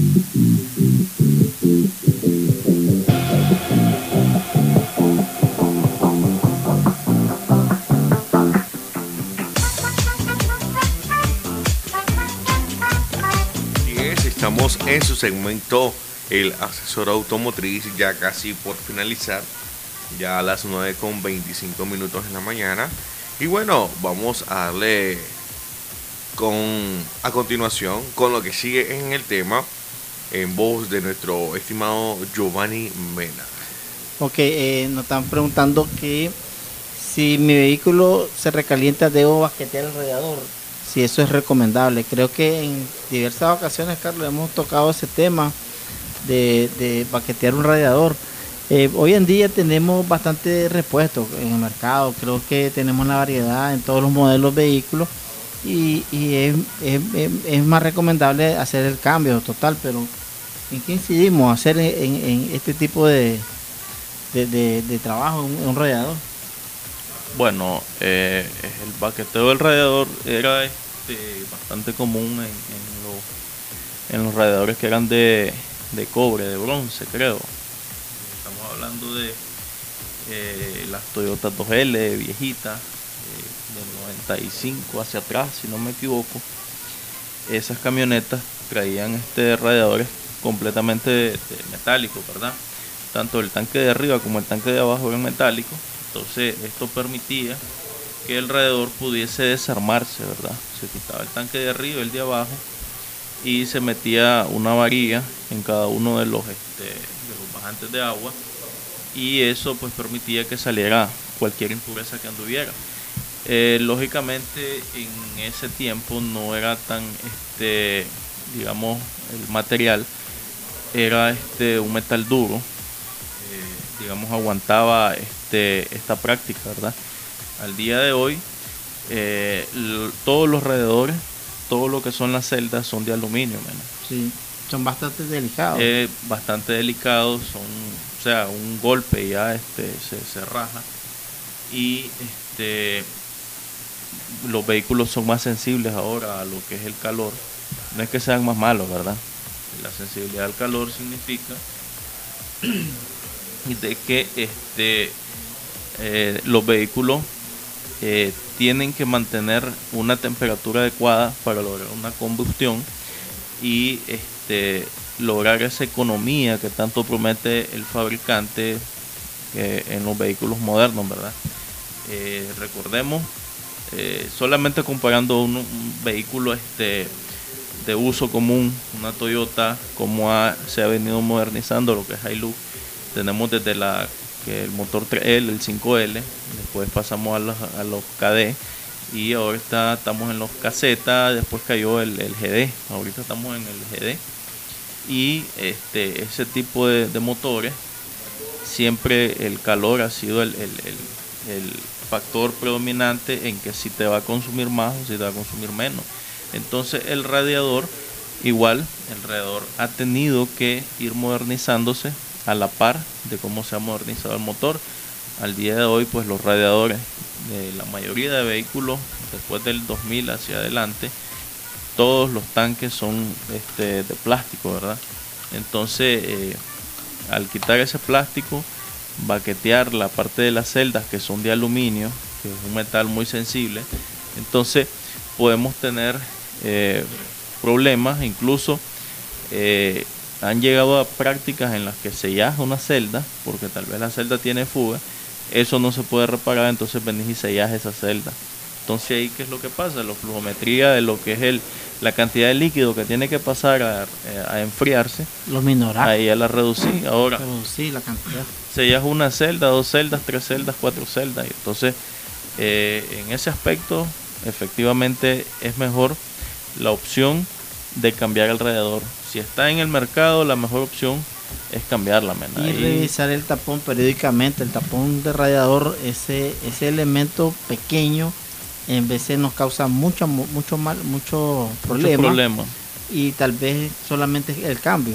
Estamos en su segmento El Asesor Automotriz, ya casi por finalizar, ya a las nueve con veinticinco minutos en la mañana. Y bueno, vamos a darle con a continuación con lo que sigue en el tema, en voz de nuestro estimado Giovanni Mena. Ok, eh, nos están preguntando que si mi vehículo se recalienta, debo basquetear el radiador. Si eso es recomendable. Creo que en diversas ocasiones, Carlos, hemos tocado ese tema de, de baquetear un radiador. Eh, hoy en día tenemos bastante repuestos en el mercado. Creo que tenemos una variedad en todos los modelos de vehículos y, y es, es, es, es más recomendable hacer el cambio total. Pero ¿en qué incidimos? Hacer en, en este tipo de, de, de, de trabajo en un, un radiador. Bueno, eh, el baqueteo del radiador era este, bastante común en, en, los, en los radiadores que eran de, de cobre, de bronce, creo. Estamos hablando de eh, las Toyota dos L viejitas, eh, del noventa y cinco hacia atrás, si no me equivoco. Esas camionetas traían este radiadores completamente de, de metálicos, ¿verdad? Tanto el tanque de arriba como el tanque de abajo eran metálicos. Entonces esto permitía que el radiador pudiese desarmarse, ¿verdad? Se quitaba el tanque de arriba y el de abajo y se metía una varilla en cada uno de los, este, de los bajantes de agua y eso pues permitía que saliera cualquier impureza que anduviera. Eh, lógicamente en ese tiempo no era tan, este, digamos, el material era este, un metal duro. Digamos, aguantaba este, esta práctica, ¿verdad? Al día de hoy, eh, l- todos los radiadores, todo lo que son las celdas son de aluminio, ¿verdad? Sí, son bastante delicados. Eh, bastante delicados, son, o sea, un golpe ya este, se, se raja. Y este, los vehículos son más sensibles ahora a lo que es el calor. No es que sean más malos, ¿verdad? La sensibilidad al calor significa de que este eh, los vehículos eh, tienen que mantener una temperatura adecuada para lograr una combustión y este lograr esa economía que tanto promete el fabricante eh, en los vehículos modernos, ¿verdad? Eh, recordemos, eh, solamente comparando un, un vehículo este de uso común, una Toyota, como ha, se ha venido modernizando lo que es Hilux. Tenemos desde la, que el motor tres L, el cinco L, después pasamos a los, a los K D y ahorita estamos en los K Z, después cayó el, el G D, ahorita estamos en el G D. Y este, ese tipo de, de motores, siempre el calor ha sido el, el, el, el factor predominante en que si te va a consumir más o si te va a consumir menos. Entonces el radiador, igual, el radiador ha tenido que ir modernizándose a la par de cómo se ha modernizado el motor. Al día de hoy, pues los radiadores de la mayoría de vehículos, después del dos mil hacia adelante, todos los tanques son este, de plástico, ¿verdad? Entonces, eh, al quitar ese plástico, baquetear la parte de las celdas que son de aluminio, que es un metal muy sensible, entonces podemos tener eh, problemas. Incluso eh, han llegado a prácticas en las que sellas una celda, porque tal vez la celda tiene fuga, eso no se puede reparar, entonces venís y sellas esa celda. Entonces ahí, ¿qué es lo que pasa? La flujometría de lo que es el, la cantidad de líquido que tiene que pasar a, a enfriarse, los minorar, ahí ya la reducí. Ahora reducir la cantidad. Sellas una celda, dos celdas, tres celdas, cuatro celdas. Y entonces, eh, en ese aspecto, efectivamente es mejor la opción de cambiar el radiador. Si está en el mercado, la mejor opción es cambiarla, men. Y Ahí, revisar el tapón periódicamente. El tapón de radiador, ese, ese elemento pequeño, en veces nos causa mucho, mucho mal, mucho problema, problema. Y tal vez solamente el cambio.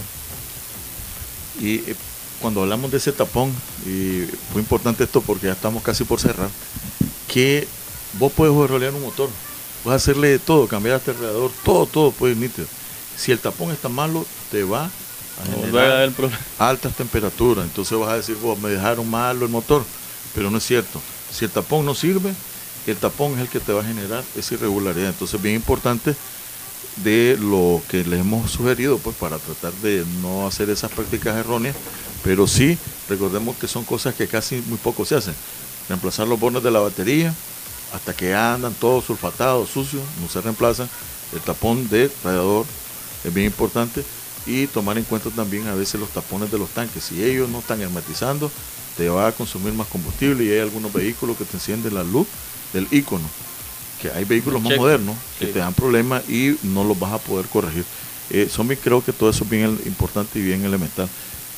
Y eh, cuando hablamos de ese tapón, y fue importante esto porque ya estamos casi por cerrar, que vos puedes rolear un motor, puedes hacerle todo, cambiar hasta el radiador, todo, todo puede ir nítido. Si el tapón está malo, te va a generar altas temperaturas. Entonces vas a decir, vos me dejaron malo el motor, pero no es cierto. Si el tapón no sirve, el tapón es el que te va a generar esa irregularidad. Entonces, bien importante de lo que les hemos sugerido, pues para tratar de no hacer esas prácticas erróneas, pero sí, recordemos que son cosas que casi muy poco se hacen. Reemplazar los bornes de la batería, hasta que andan todos sulfatados, sucios, no se reemplazan. El tapón de radiador es bien importante, y tomar en cuenta también a veces los tapones de los tanques. Si ellos no están hermetizando, te va a consumir más combustible, y hay algunos vehículos que te encienden la luz del icono, que hay vehículos más Check. modernos que Sí. te dan problemas y no los vas a poder corregir. Eh, son bien, creo que todo eso es bien importante y bien elemental.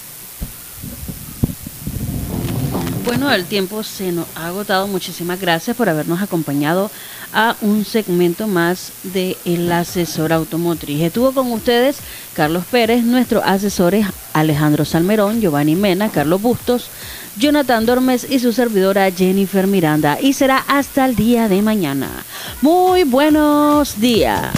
Bueno, el tiempo se nos ha agotado. Muchísimas gracias por habernos acompañado a un segmento más de El Asesor Automotriz. Estuvo con ustedes Carlos Pérez, nuestros asesores Alejandro Salmerón, Giovanni Mena, Carlos Bustos, Jonathan Dormes y su servidora Jennifer Miranda. Y será hasta el día de mañana. Muy buenos días.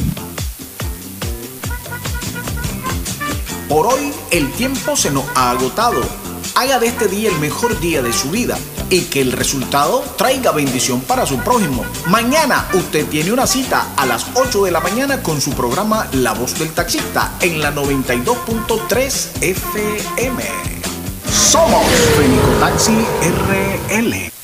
Por hoy el tiempo se nos ha agotado. Haga de este día el mejor día de su vida y que el resultado traiga bendición para su prójimo. Mañana usted tiene una cita a las ocho de la mañana con su programa La Voz del Taxista en la noventa y dos punto tres F M. Somos Fenicotaxi R L.